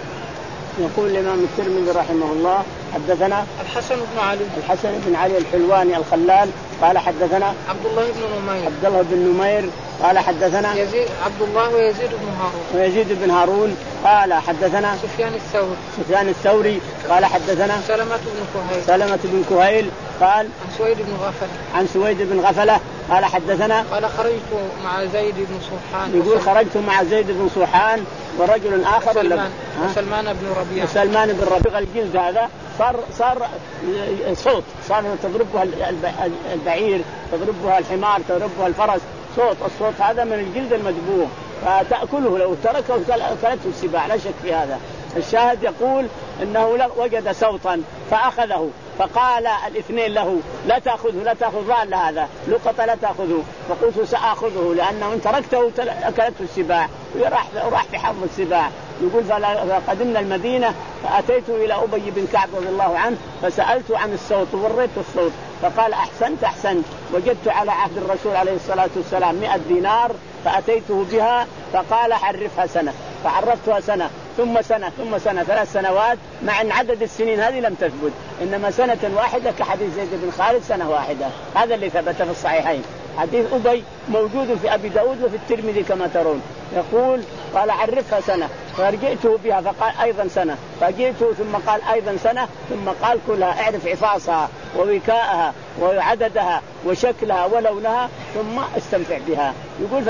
يقول الإمام الترمذي رحمه الله حدثنا الحسن بن علي الحسن بن علي الحلواني الخلال قال حدثنا عبد الله بن نمير عبد الله بن نمير قال حدثنا يزيد عبد الله ويزيد بن هارون ويزيد بن هارون قال حدثنا سفيان الثوري سفيان الثوري قال حدثنا سلمة بن كهيل سلمة بن كهيل قال عن سويد بن غفلة عن سويد بن غفلة قال حدثنا قال خرجت مع زيد بن صوحان يقول خرجت مع زيد بن صوحان ورجل آخر وسلمان, وسلمان بن ربيعة وسلمان بن ربيعة. الجلد هذا صار صار صوت، صار تضربها البعير، تضربها الحمار، تضربها الفرس، صوت. الصوت هذا من الجلد المدبوغ فتأكله، لو تركه أكلته السباع، لا شك في هذا. الشاهد يقول إنه وجد صوتا فأخذه فقال الاثنين له لا تأخذه لا تأخذ ضال هذا لقطة لا تأخذه، فقلت سأخذه لأنه إن تركته أكلته السباع وراح راح في حظ السباع. يقول فقدمنا المدينة فأتيت إلى أبي بن كعب رضي الله عنه فسألت عن الصوت ووريت الصوت فقال أحسنت أحسنت، وجدت على عهد الرسول عليه الصلاة والسلام مئة دينار فأتيته بها فقال حرفها سنة، فعرفتها سنة ثم سنة ثم سنة ثلاث سنوات، مع أن عدد السنين هذه لم تثبت، إنما سنة واحدة كحديث زيد بن خالد سنة واحدة. هذا اللي ثبت في الصحيحين. حديث أبي موجود في أبي داود وفي الترمذي كما ترون. يقول قال عرفها سنة فرجعته بها فقال أيضا سنة، فجئته ثم قال أيضا سنة، ثم قال كلها اعرف عفاصها ووكاءها وعددها وشكلها ولونها ثم استمتع بها. يقول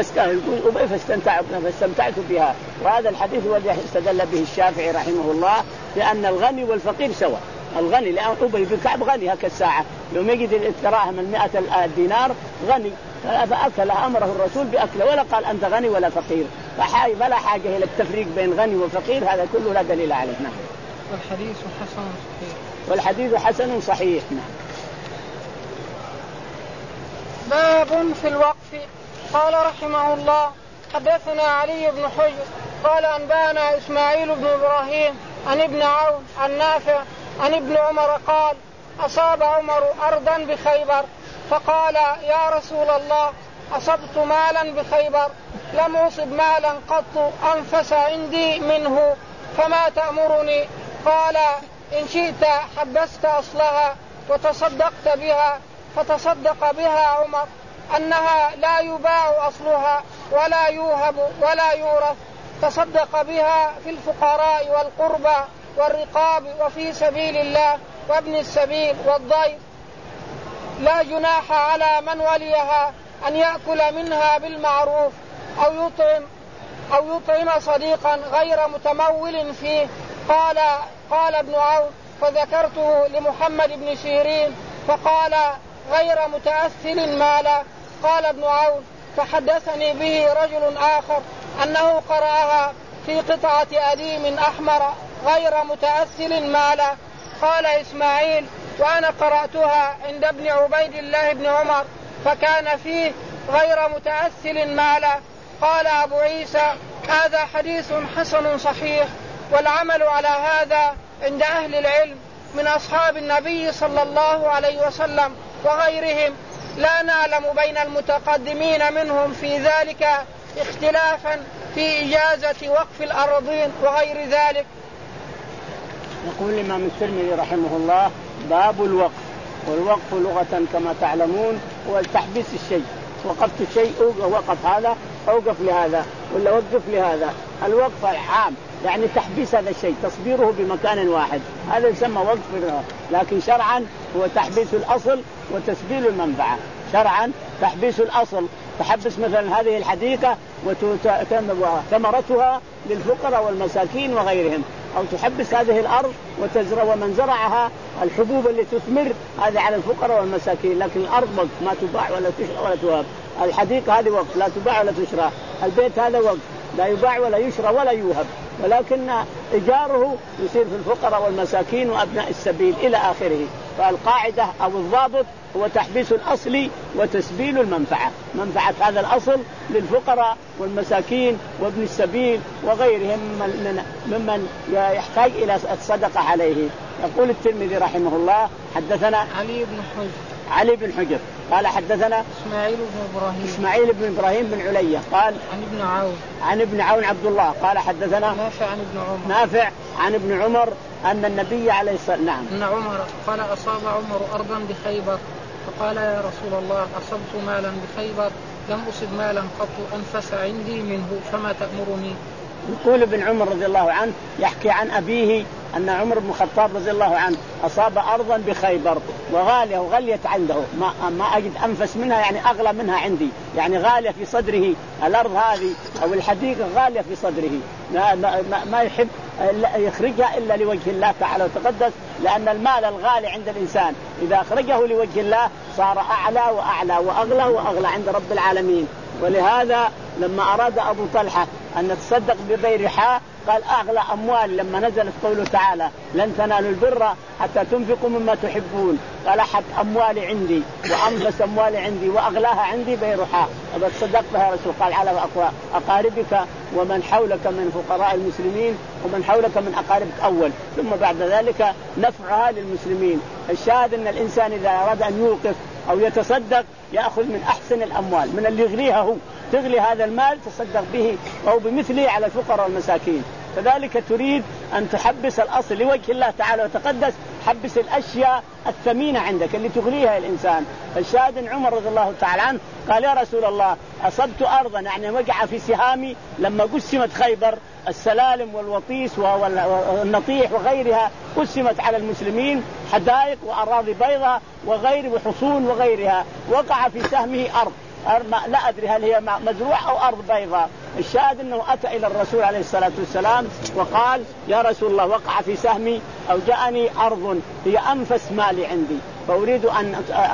فاستمتعت بها. وهذا الحديث هو الذي استدل به الشافعي رحمه الله بأن الغني والفقير سواء. الغني لأن أبي بن كعب غني هكذا الساعة يوم يجد الدراهم المئة دينار غني، فأكلها أمره الرسول بأكله ولا قال أنت غني ولا فقير، فلا حاجة إلى التفريق بين غني وفقير، هذا كله لا دليل عليه. نعم. والحديث حسن صحيح. والحديث حسن صحيح. نعم. باب في الوقف. قال رحمه الله حدثنا علي بن حجر قال أنبانا إسماعيل بن إبراهيم عن ابن عون عن نافع عن ابن عمر قال أصاب عمر أرضا بخيبر فقال يا رسول الله أصبت مالا بخيبر لم أصب مالا قط أنفس عندي منه فما تأمرني؟ قال إن شئت حبست أصلها وتصدقت بها. فتصدق بها عمر أنها لا يباع أصلها ولا يوهب ولا يورث، تصدق بها في الفقراء والقربى والرقاب وفي سبيل الله وابن السبيل والضيف. لا جناح على من وليها أن يأكل منها بالمعروف أو يطعم أو يطعم صديقا غير متمول فيه. قال قال ابن عون فذكرته لمحمد بن سيرين فقال غير متأثل مالا. قال ابن عون فحدثني به رجل آخر أنه قرأها في قطعة أديم أحمر غير متأثل مالا. قال إسماعيل وأنا قرأتها عند ابن عبيد الله بن عمر فكان فيه غير متأثل مالا. قال أبو عيسى هذا حديث حسن صحيح، والعمل على هذا عند أهل العلم من أصحاب النبي صلى الله عليه وسلم وغيرهم. لا نعلم بين المتقدمين منهم في ذلك اختلافا في إجازة وقف الأراضين وغير ذلك. يقول الإمام الترمذي رحمه الله: باب الوقف. والوقف لغة كما تعلمون هو تحبيس الشيء. وقفت الشيء وقف هذا أوقف لهذا ولا وقف لهذا. الوقف عام يعني تحبيس هذا الشيء، تصبيره بمكان واحد، هذا يسمى وقف. لكن شرعا هو تحبيس الأصل وتسبيل المنفعة. شرعا تحبيس الأصل، تحبس مثلا هذه الحديقة وثمرتها للفقراء والمساكين وغيرهم، أو تحبس هذه الأرض وتزرع ومن زرعها الحبوب اللي تثمر هذه على الفقراء والمساكين. لكن الأرض وقف ما تباع ولا تشرى ولا توهب. الحديقة هذه وقف لا تباع ولا تشرى. البيت هذا وقف لا يباع ولا يشرى ولا يوهب، ولكن إيجاره يصير في الفقراء والمساكين وأبناء السبيل إلى آخره. فالقاعدة أو الضابط هو تحبيس الأصل وتسبيل المنفعة. منفعة هذا الأصل للفقراء والمساكين وابن السبيل وغيرهم ممن يحتاج إلى الصدقة عليه. يقول الترمذي رحمه الله: حدثنا علي بن حجر علي بن حجر قال حدثنا إسماعيل بن إبراهيم إسماعيل بن إبراهيم بن علية قال عن ابن عون عن ابن عون عبد الله قال حدثنا نافع عن ابن عمر نافع عن ابن عمر أن النبي عليه الصلاة نعم أن عمر قال: أصاب عمر أرضا بخيبر، فقال: يا رسول الله، أصبت مالا بخيبر لم أصب مالا قط أنفس عندي منه، فما تأمرني؟ يقول ابن عمر رضي الله عنه يحكي عن أبيه أن عمر بن الخطاب رضي الله عنه أصاب أرضا بخيبر وغالية وغليت عنده، ما, ما أجد أنفس منها، يعني أغلى منها عندي، يعني غالية في صدره الأرض هذه أو الحديقة غالية في صدره، ما, ما, ما يحب يخرجها إلا لوجه الله تعالى وتقدس، لأن المال الغالي عند الإنسان إذا أخرجه لوجه الله صار أعلى وأعلى وأغلى وأغلى عند رب العالمين. ولهذا لما أراد أبو طلحة أن نتصدق ببيرحاء قال: أغلى أموال لما نزلت قوله تعالى: لن تنالوا البر حتى تنفقوا مما تحبون، قال: أحب أموالي عندي وأنفس أموالي عندي وأغلاها عندي بيرحاء، أبا تصدقت يا رسول. قال: على أقاربك ومن حولك من فقراء المسلمين ومن حولك من أقاربك أول، ثم بعد ذلك نفعها للمسلمين. الشاهد أن الإنسان إذا أراد أن يوقف أو يتصدق يأخذ من أحسن الأموال، من اللي يغليها هو، تغلي هذا المال تصدق به أو بمثله على الفقراء والمساكين. كذلك تريد أن تحبس الأصل لوجه الله تعالى وتقدس، حبس الأشياء الثمينة عندك اللي تغليها الإنسان. فالشاهد عمر رضي الله تعالى عنه قال: يا رسول الله، أصبت أرضا، يعني وقع في سهامي لما قسمت خيبر، السلالم والوطيس والنطيح وغيرها قسمت على المسلمين، حدائق وأراضي بيضاء وغير وحصون وغيرها، وقع في سهمه أرض لا أدري هل هي مزروع أو أرض بيضاء. الشاهد أنه أتى إلى الرسول عليه الصلاة والسلام وقال: يا رسول الله، وقع في سهمي أو جاءني أرض هي أنفس مالي عندي، فأريد أن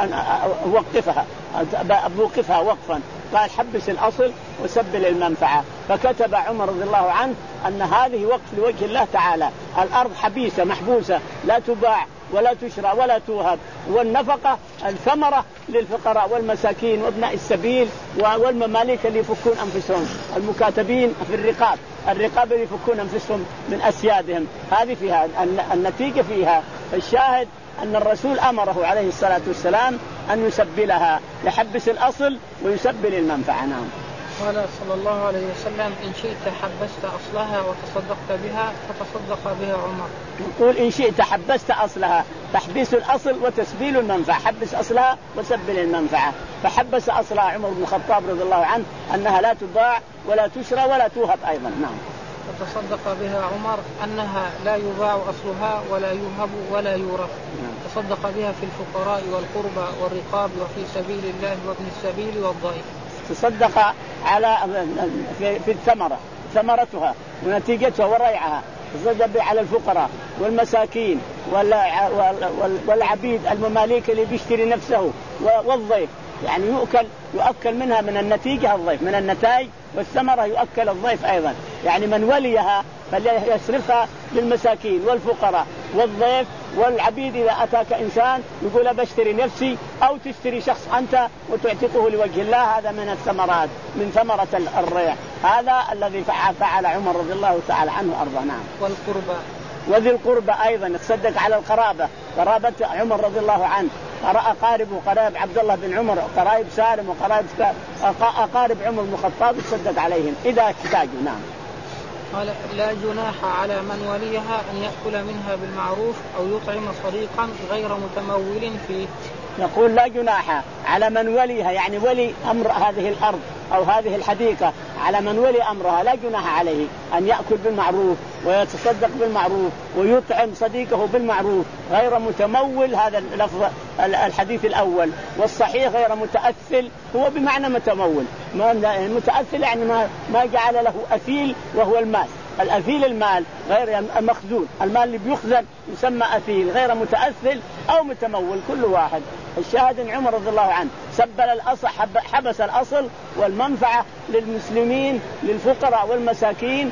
أوقفها أوقفها وقفا. قال: حبس الأصل وسبل المنفعة. فكتب عمر رضي الله عنه أن هذه وقف لوجه الله تعالى، الأرض حبيسة محبوسة لا تباع ولا تشرى ولا توهب، والنفقة الثمرة للفقراء والمساكين وابناء السبيل والمماليك اللي يفكون أنفسهم، المكاتبين في الرقاب الرقاب اللي يفكون أنفسهم من أسيادهم، هذه فيها النتيجة فيها. الشاهد أن الرسول أمره عليه الصلاة والسلام أن يسبلها، يحبس الأصل ويسبل المنفعة. نعم. قال صلى الله عليه وسلم: إن شئت حبست أصلها وتصدقت بها فتصدق بها عمر. يقول: إن شئت حبست أصلها، تحبيس الأصل وتسبيل المنفعة، حبس أصلها وسبل المنفعة. فحبس أصلها عمر بن الخطاب رضي الله عنه أنها لا تباع ولا تشرى ولا توهب أيضا. نعم. فتصدق بها عمر أنها لا يباع أصلها ولا يوهب ولا يورث. تصدق بها في الفقراء والقربى والرقاب وفي سبيل الله وابن السبيل والضيف. تصدق على في, في الثمرة، ثمرتها ونتيجتها وريعها، تصدق على الفقراء والمساكين والعبيد المماليك اللي بيشتري نفسه والضيف، يعني يؤكل يؤكل منها من النتيجة الضيف، من النتائج والثمرة يؤكل الضيف أيضا، يعني من وليها فليصرفها للمساكين والفقراء والضيف والعبيد. إذا أتاك إنسان يقول بشتري نفسي أو تشتري شخص أنت وتعتقه لوجه الله، هذا من الثمرات، من ثمرة الريع. هذا الذي فعل عمر رضي الله تعالى عنه أرضاه. نعم. والقربى وذي القربى أيضا، تصدق على القرابة، قرابة عمر رضي الله عنه أقارب وقرائب عبد الله بن عمر وقرائب سالم وقرائب أقارب عمر بن الخطاب يتصدق عليهم إذا احتاجوا. نعم. قال لا جناح على من وليها أن يأكل منها بالمعروف أو يطعم صديقا غير متمول فيه. يقول لا جناح على من وليها يعني ولي أمر هذه الأرض أو هذه الحديقة، على من ولي أمرها لا جناح عليه أن يأكل بالمعروف ويتصدق بالمعروف ويطعم صديقه بالمعروف غير متمول. هذا اللفظ الحديث الأول، والصحيح غير متأثل هو بمعنى متمول. متأثل يعني ما ما جعل له أثيل وهو المال. الأثيل المال غير المخزون، المال اللي بيخزن يسمى أثيل، غير متأثل أو متمول كل واحد. الشاهد ان عمر رضي الله عنه سبل الأصل، حبس الأصل والمنفعة للمسلمين للفقراء والمساكين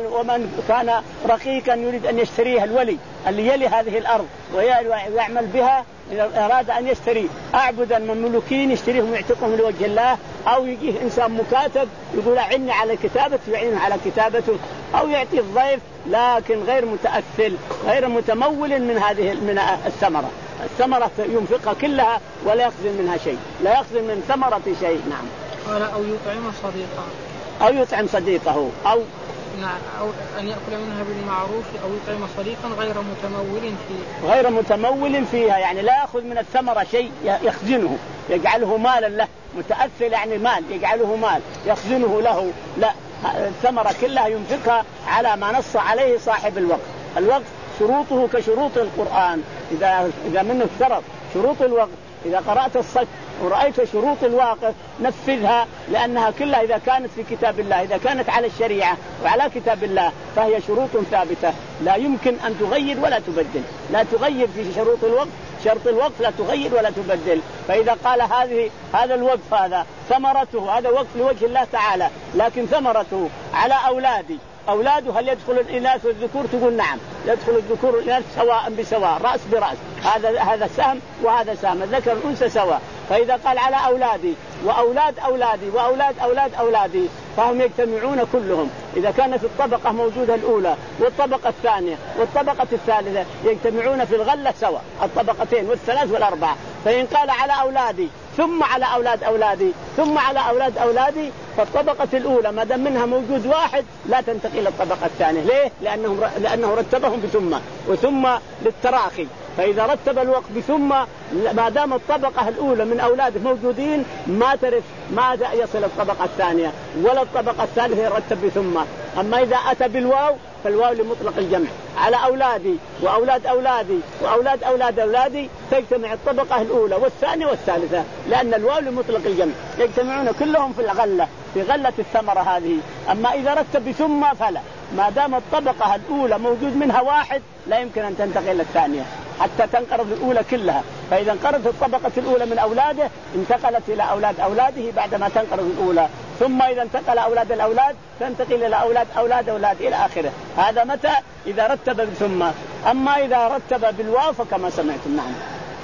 ومن كان رقيقا يريد أن يشتريها الولي اللي يلي هذه الأرض ويعمل بها. إذا أراد أن يشتري أعبدا مملوكين يشتريهم ويعتقهم لوجه الله، أو يجيه إنسان مكاتب يقول أعني على كتابته يعينه على كتابته، أو يعطي الضيف لكن غير متأثل غير متمول من هذه من الثمرة. الثمرة ينفقها كلها ولا يخزن منها شيء، لا يخزن من ثمرة شيء. نعم. قال أو يطعم صديقه أو يطعم صديقه أو نعم أو أن يأكل منها بالمعروف أو يطعم صديقا غير متمول فيه. غير متمول فيها يعني لا يأخذ من الثمرة شيء يخزنه يجعله مالا له. متأثل يعني مال يجعله مال يخزنه له، لا، الثمرة كلها ينفقها على ما نص عليه صاحب الوقت. الوقت شروطه كشروط القرآن، إذا إذا منه اشترط شروط الوقت، إذا قرأت الصك ورأيت شروط الواقف نفذها، لأنها كلها إذا كانت في كتاب الله، إذا كانت على الشريعة وعلى كتاب الله فهي شروط ثابتة لا يمكن أن تغير ولا تبدل. لا تغير في شروط الوقت، شرط الوقت لا تغير ولا تبدل. فإذا قال هذه هذا الوقف هذا ثمرته هذا وقف لوجه الله تعالى، لكن ثمرته على أولادي، أولاده هل يدخل الإناث والذكور؟ تقول نعم يدخل الذكور والإناث سواء بسواء، رأس برأس، هذا هذا سهم وهذا سهم، الذكر والأنثى سواء. فإذا قال على أولادي وأولاد أولادي وأولاد أولاد أولادي فهم يجتمعون كلهم. إذا كانت الطبقة موجودة الأولى والطبقة الثانية والطبقة الثالثة يجتمعون في الغلة سواء، الطبقتين والثلاث والأربعة. فإن قال على أولادي ثم على أولاد أولادي ثم على أولاد أولادي فالطبقة الأولى ما دام منها موجود واحد لا تنتقل إلى الطبقة الثانية. ليه؟ لأنه لأنه رتبهم بثم، وثم للتراخي. فإذا رتب الوقت بثم ما دام الطبقة الأولى من أولاده موجودين ما ترث ما يصل الطبقة الثانية ولا الطبقة الثالثة يرتب بثم. أما إذا أتى بالواو فالواو لمطلق الجمع، على أولادي وأولاد أولادي وأولاد أولاد أولادي تجتمع الطبقة الأولى والثانية والثالثة، لأن الواو لمطلق الجمع يجتمعون كلهم في الغلة في غلة الثمرة هذه. أما إذا رتب بثم فلا، ما دام الطبقة الأولى موجود منها واحد لا يمكن أن تنتقل إلى الثانية حتى تنقرض الأولى كلها. فإذا انقرضت الطبقة الأولى من أولاده انتقلت إلى أولاد أولاده بعدما تنقرض الأولى، ثم إذا انتقل أولاد الأولاد تنتقل إلى أولاد أولاد أولاد إلى آخره. هذا متى؟ إذا رتب ثم. أما إذا رتب بالواو فكما سمعتم. نعم.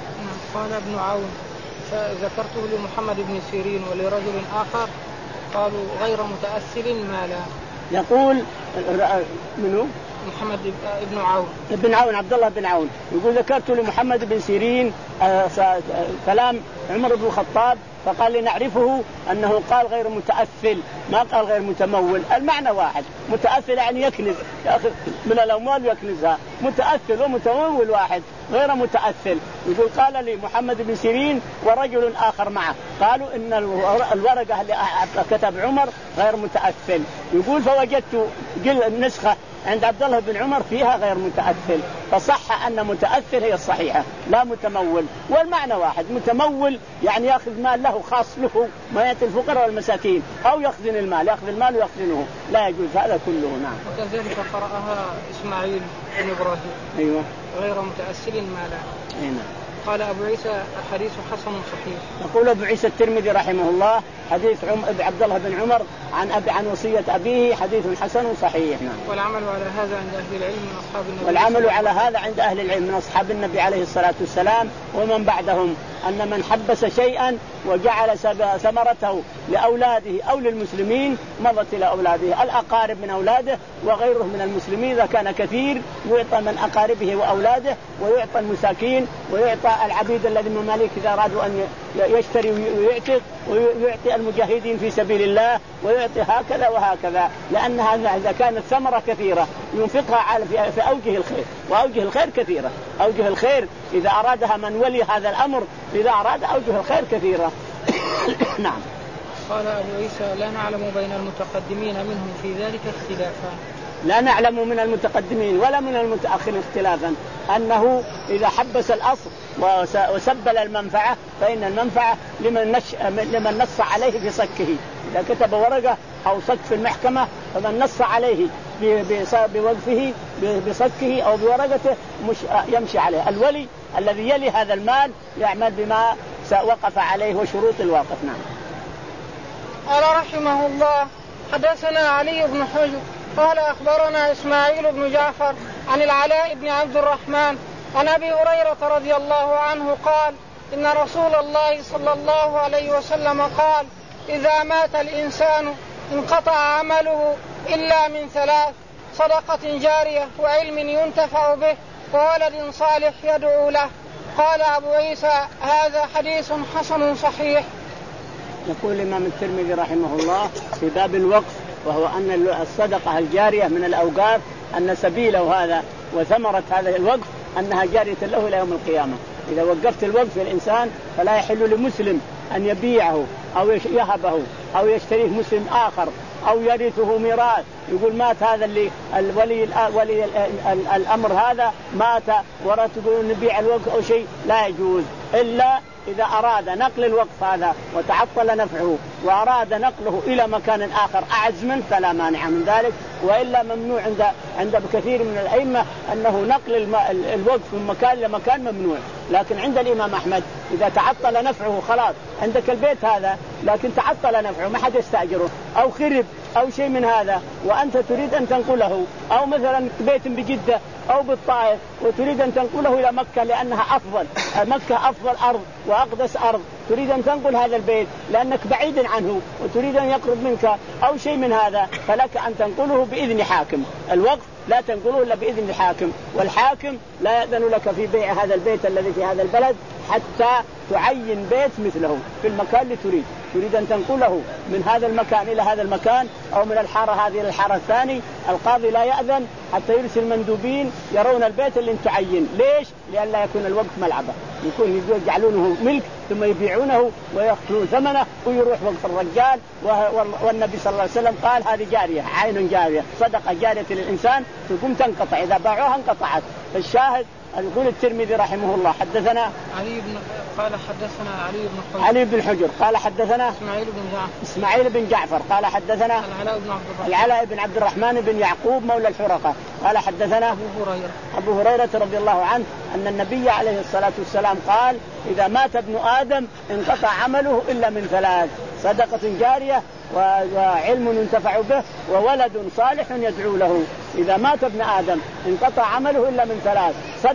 قال ابن عون فذكرته لمحمد بن سيرين ولرجل آخر قالوا غير متأثل مالا. يقول منه محمد بن عون ابن عون عبد الله بن عون يقول ذكرت لمحمد بن سيرين كلام عمر بن الخطاب فقال لي نعرفه أنه قال غير متأثل ما قال غير متمول. المعنى واحد، متأثل يعني يكنز يأخذ من الأموال ويكنزها، متأثل ومتمول واحد غير متأثل. يقول قال لي محمد بن سيرين ورجل آخر معه قالوا إن الورقة اللي كتب عمر غير متأثل. يقول فوجدت النسخة عند عبد الله بن عمر فيها غير متأثل، فصح أن متأثل هي الصحيحة لا متمول. والمعنى واحد، متمول يعني يأخذ مال له خاص له ما يأتي الفقراء والمساكين، أو يخزن المال يأخذ المال ويخزنه، لا يجوز هذا كله. نعم. وكذلك قرأها إسماعيل بن إبراهيم أيوة غير متأثل مالا. أيوة. قال أبو عيسى حديث حسن صحيح. يقول أبو عيسى الترمذي رحمه الله حديث عم عبد الله بن عمر عن أبي عن وصية أبيه حديث حسن صحيح. نعم. والعمل على هذا عند أهل العلم من أصحاب النبي والعمل على هذا عند أهل العلم من أصحاب النبي عليه الصلاة والسلام ومن بعدهم أن من حبس شيئا وجعل ثمرته لأولاده أو للمسلمين مضت إلى أولاده، الأقارب من أولاده وغيره من المسلمين إذا كان كثير يعطى من أقاربه وأولاده، ويعطى المساكين ويعطى العبيد الذين مماليك إذا أرادوا أن يشتري ويعتق ويعطي المجاهدين في سبيل الله ويعطي هكذا وهكذا، لأن هذا إذا كانت ثمرة كثيرة ينفقها على في أوجه الخير، وأوجه الخير كثيرة. أوجه الخير إذا أرادها من ولي هذا الأمر، إذا أراد أوجه الخير كثيرة. نعم. قال أبو عيسى: لا نعلم بين المتقدمين منهم في ذلك اختلافا. لا نعلم من المتقدمين ولا من المتأخرين اختلافا، أنه إذا حبس الأصل وسبل المنفعة فإن المنفعة لمن, نش... لمن نص عليه في صكه. إذا كتب ورقة أو صك في المحكمة فمن نص عليه بوقفه بصكه أو بورقته مش يمشي عليه. الولي الذي يلي هذا المال يعمل بما وقف عليه وشروط الواقف. نعم. قال رحمه الله: حدثنا علي بن حجر قال أخبرنا إسماعيل بن جعفر عن العلاء بن عبد الرحمن عن أبي هريرة رضي الله عنه قال: إن رسول الله صلى الله عليه وسلم قال: إذا مات الإنسان انقطع عمله إلا من ثلاث: صدقة جارية وعلم ينتفع به وولد صالح يدعو له. قال أبو عيسى: هذا حديث حسن صحيح. يقول الإمام الترمذي رحمه الله في باب الوقف، وهو أن الصدقة الجارية من الأوقاف أن سبيله هذا وثمرة هذا الوقف أنها جارية له إلى يوم القيامة. إذا وقفت الوقف للإنسان فلا يحل لمسلم أن يبيعه أو يهبه أو يشتريه مسلم آخر أو يرثه ميراث. يقول مات هذا اللي الولي ولي الأمر هذا مات ورثه نبيع الوقف أو شيء، لا يجوز إلا إذا أراد نقل الوقف هذا وتعطل نفعه وأراد نقله إلى مكان آخر أعز منه فلا مانع من ذلك، وإلا ممنوع عند عند كثير من الأئمة أنه نقل الوقف من مكان لمكان ممنوع. لكن عند الإمام أحمد إذا تعطل نفعه خلاص، عندك البيت هذا لكن تعطل نفعه ما حد يستأجره أو خرب أو شيء من هذا وأنت تريد أن تنقله، أو مثلا بيت بجدة أو بالطائف وتريد أن تنقله إلى مكة لأنها أفضل، مكة أفضل أرض وأقدس أرض، تريد أن تنقل هذا البيت لأنك بعيد عنه وتريد أن يقرب منك أو شيء من هذا، فلك أن تنقله بإذن حاكم. الوقف لا تنقله إلا بإذن الحاكم، والحاكم لا يأذن لك في بيع هذا البيت الذي في هذا البلد حتى تعين بيت مثله في المكان اللي تريد. تريد أن تنقله من هذا المكان إلى هذا المكان أو من الحارة هذه إلى الحارة الثاني، القاضي لا يأذن حتى يرسل مندوبين يرون البيت اللي تعين. ليش؟ لأن لا يكون الوقت ملعبة، يكون يجعلونه ملك ثم يبيعونه ويأخذون ثمنه ويروح وقت الرجال. والنبي صلى الله عليه وسلم قال هذه جارية، عين جارية، صدقة جارية للإنسان تقوم تنقطع، إذا باعوها انقطعت. الشاهد يقول الترمذي رحمه الله: حدثنا علي بن قال حدثنا علي بن حجر علي بن حجر قال حدثنا إسماعيل بن جعفر إسماعيل بن جعفر قال حدثنا العلاء بن عبد الرحمن العلاء بن عبد الرحمن بن يعقوب مولى الحرقة قال حدثنا أبو هريرة أبو هريرة رضي الله عنه أن النبي عليه الصلاة والسلام قال: إذا مات ابن آدم انقطع عمله إلا من ثلاث: صدقة جارية وعلم ينتفع به وولد صالح يدعو له. إذا مات ابن آدم انقطع عمله إلا من ثلاث: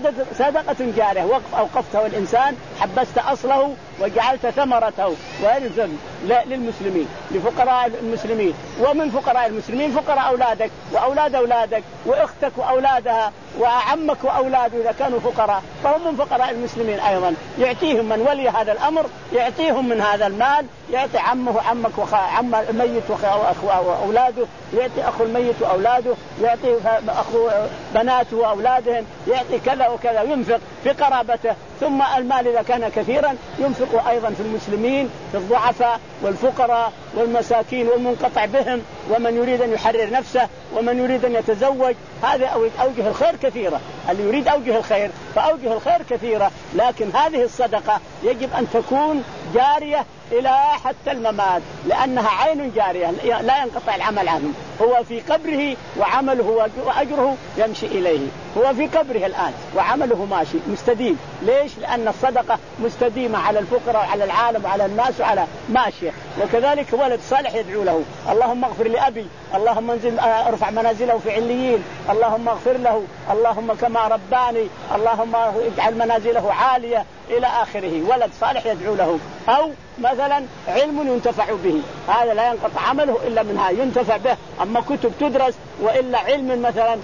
صدقة جارية وقف أوقفته الإنسان، حبست أصله وجعلت ثمرته ويلزم للمسلمين لفقراء المسلمين، ومن فقراء المسلمين فقراء أولادك وأولاد أولادك وأختك وأولادها وعمك وأولاده إذا كانوا فقراء فهم من فقراء المسلمين أيضا. يعطيهم من ولي هذا الأمر، يعطيهم من هذا المال، يعطي عمه وعمك وعم الميت وأولاده، يعطي أخو الميت وأولاده، يعطي أخو بناته وأولادهم، يعطي كذا وكذا، ينفق في قرابته. ثم المال إذا كان كثيرا ينفق أيضا في المسلمين، في الضعفاء والفقراء والمساكين والمنقطع بهم، ومن يريد أن يحرر نفسه، ومن يريد أن يتزوج. هذا أوجه الخير كثيرة، اللي يريد أوجه الخير فأوجه الخير كثيرة، لكن هذه الصدقة يجب أن تكون جارية إلى حتى الممات، لأنها عين جارية لا ينقطع العمل عنه. هو في قبره وعمله وأجره يمشي إليه، هو في قبره الآن وعمله ماشي مستديم. ليش؟ لأن الصدقة مستديمة على الفقراء وعلى العالم وعلى الناس وعلى ماشية. وكذلك ولد صالح يدعو له: اللهم اغفر لأبي، اللهم انزل ارفع منازله في عليين، اللهم اغفر له، اللهم كما رباني، اللهم اجعل منازله عالية إلى آخره. ولد صالح يدعو له، أو مثلا علم ينتفع به، هذا لا ينقطع عمله إلا منها ينتفع به. أما كتب تدرس وإلا علم مثلا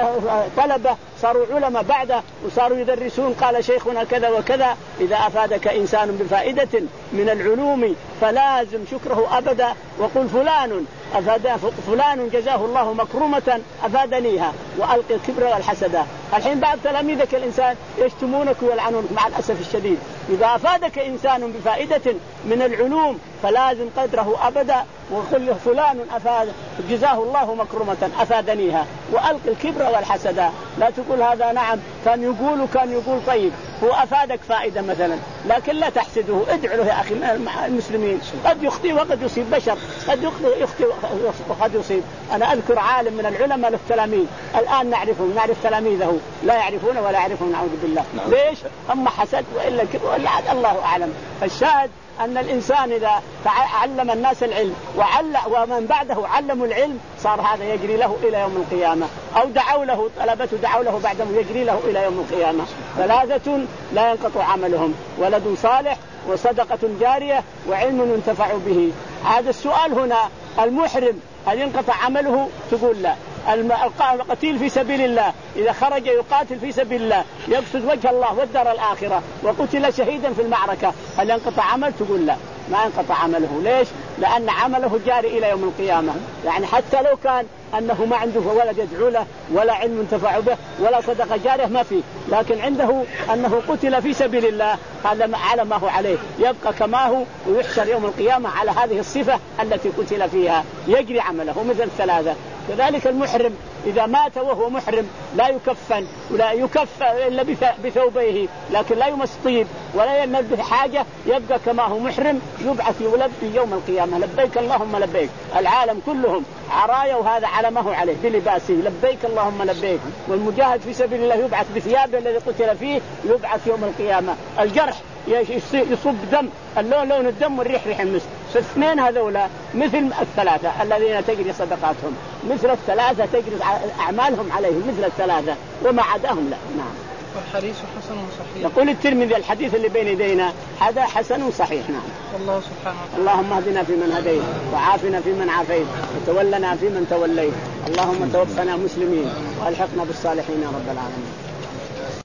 طلبة صاروا علماء بعده وصاروا يدرسون قال شيخنا كذا وكذا، إذا أفادك إنسان بفائدة من العلوم فلازم شكره أبدا، وقل فلان أفاد فلان جزاه الله مكرمة أفادنيها، وألقي الكبر والحسد. الحين بعض تلاميذك الإنسان يشتمونك ويلعنونك مع الأسف الشديد. إذا أفادك إنسان بفائدة من العلوم فلازم قدره أبدا، وقل فلان أفاد جزاه الله مكرمة أفادنيها، وألقي الكبر والحسد. لا تقول هذا نعم كان يقول وكان يقول طيب، هو أفادك فائدة مثلا، لكن لا تحسده، ادعو له يا أخي. المسلمين قد يخطئ وقد يصيب، بشر قد يخطئ وقد يصيب. أنا أذكر عالم من العلماء له تلاميذ الآن نعرفهم، نعرف تلاميذه لا يعرفون ولا يعرفون، نعوذ بالله. نعم. ليش؟ أما حسد وإلا كبر ولا عاد، الله أعلم. فالشاهد أن الإنسان إذا علم الناس العلم وعلم ومن بعده علموا العلم صار هذا يجري له إلى يوم القيامة، أو دعوا له طلبته دعوا له بعده يجري له إلى يوم القيامة. ثلاثة لا ينقطع عملهم: ولد صالح، وصدقة جارية، وعلم ينتفع به. هذا السؤال هنا، المحرم هل ينقطع عمله؟ تقول لا. القتيل في سبيل الله إذا خرج يقاتل في سبيل الله يقصد وجه الله والدار الآخرة وقتل شهيدا في المعركة، هل ينقطع عمل؟ تقول لا، ما ينقطع عمله. ليش؟ لأن عمله جاري إلى يوم القيامة. يعني حتى لو كان أنه ما عنده ولد يدعو له ولا علم ينتفع به ولا صدقة جارية ما فيه، لكن عنده أنه قتل في سبيل الله، هذا على ما هو عليه، يبقى كما هو ويحشر يوم القيامة على هذه الصفة التي قتل فيها، يجري عمله مثل الثلاثة. كذلك المحرم إذا مات وهو محرم لا يكفن ولا يكفن إلا بثوبيه، لكن لا يمس طيب ولا ينبه حاجة، يبقى كما هو محرم، يبعث يلبي يوم القيامة لبيك اللهم لبيك. العالم كلهم عرايا وهذا على ما هو عليه بلباسه لبيك اللهم لبيك. والمجاهد في سبيل الله يبعث بثيابه الذي قتل فيه، يبعث يوم القيامة. الجرح يصب دم، اللون لون الدم والريح ريح المسك. اثنين هذولا مثل الثلاثة الذين تجري صدقاتهم، مثل الثلاثة تجري أعمالهم عليهم مثل الثلاثة، وما عداهم لا. نعم. والحديث حسن صحيح. يقول الترمذي الحديث اللي بين يدينا هذا حسن صحيح. نعم. الله سبحانه وتعالى. اللهم اهدنا فيمن هديت، وعافنا فيمن عافيت، وتولنا فيمن توليت، اللهم توفنا مسلمين والحقنا بالصالحين يا رب العالمين.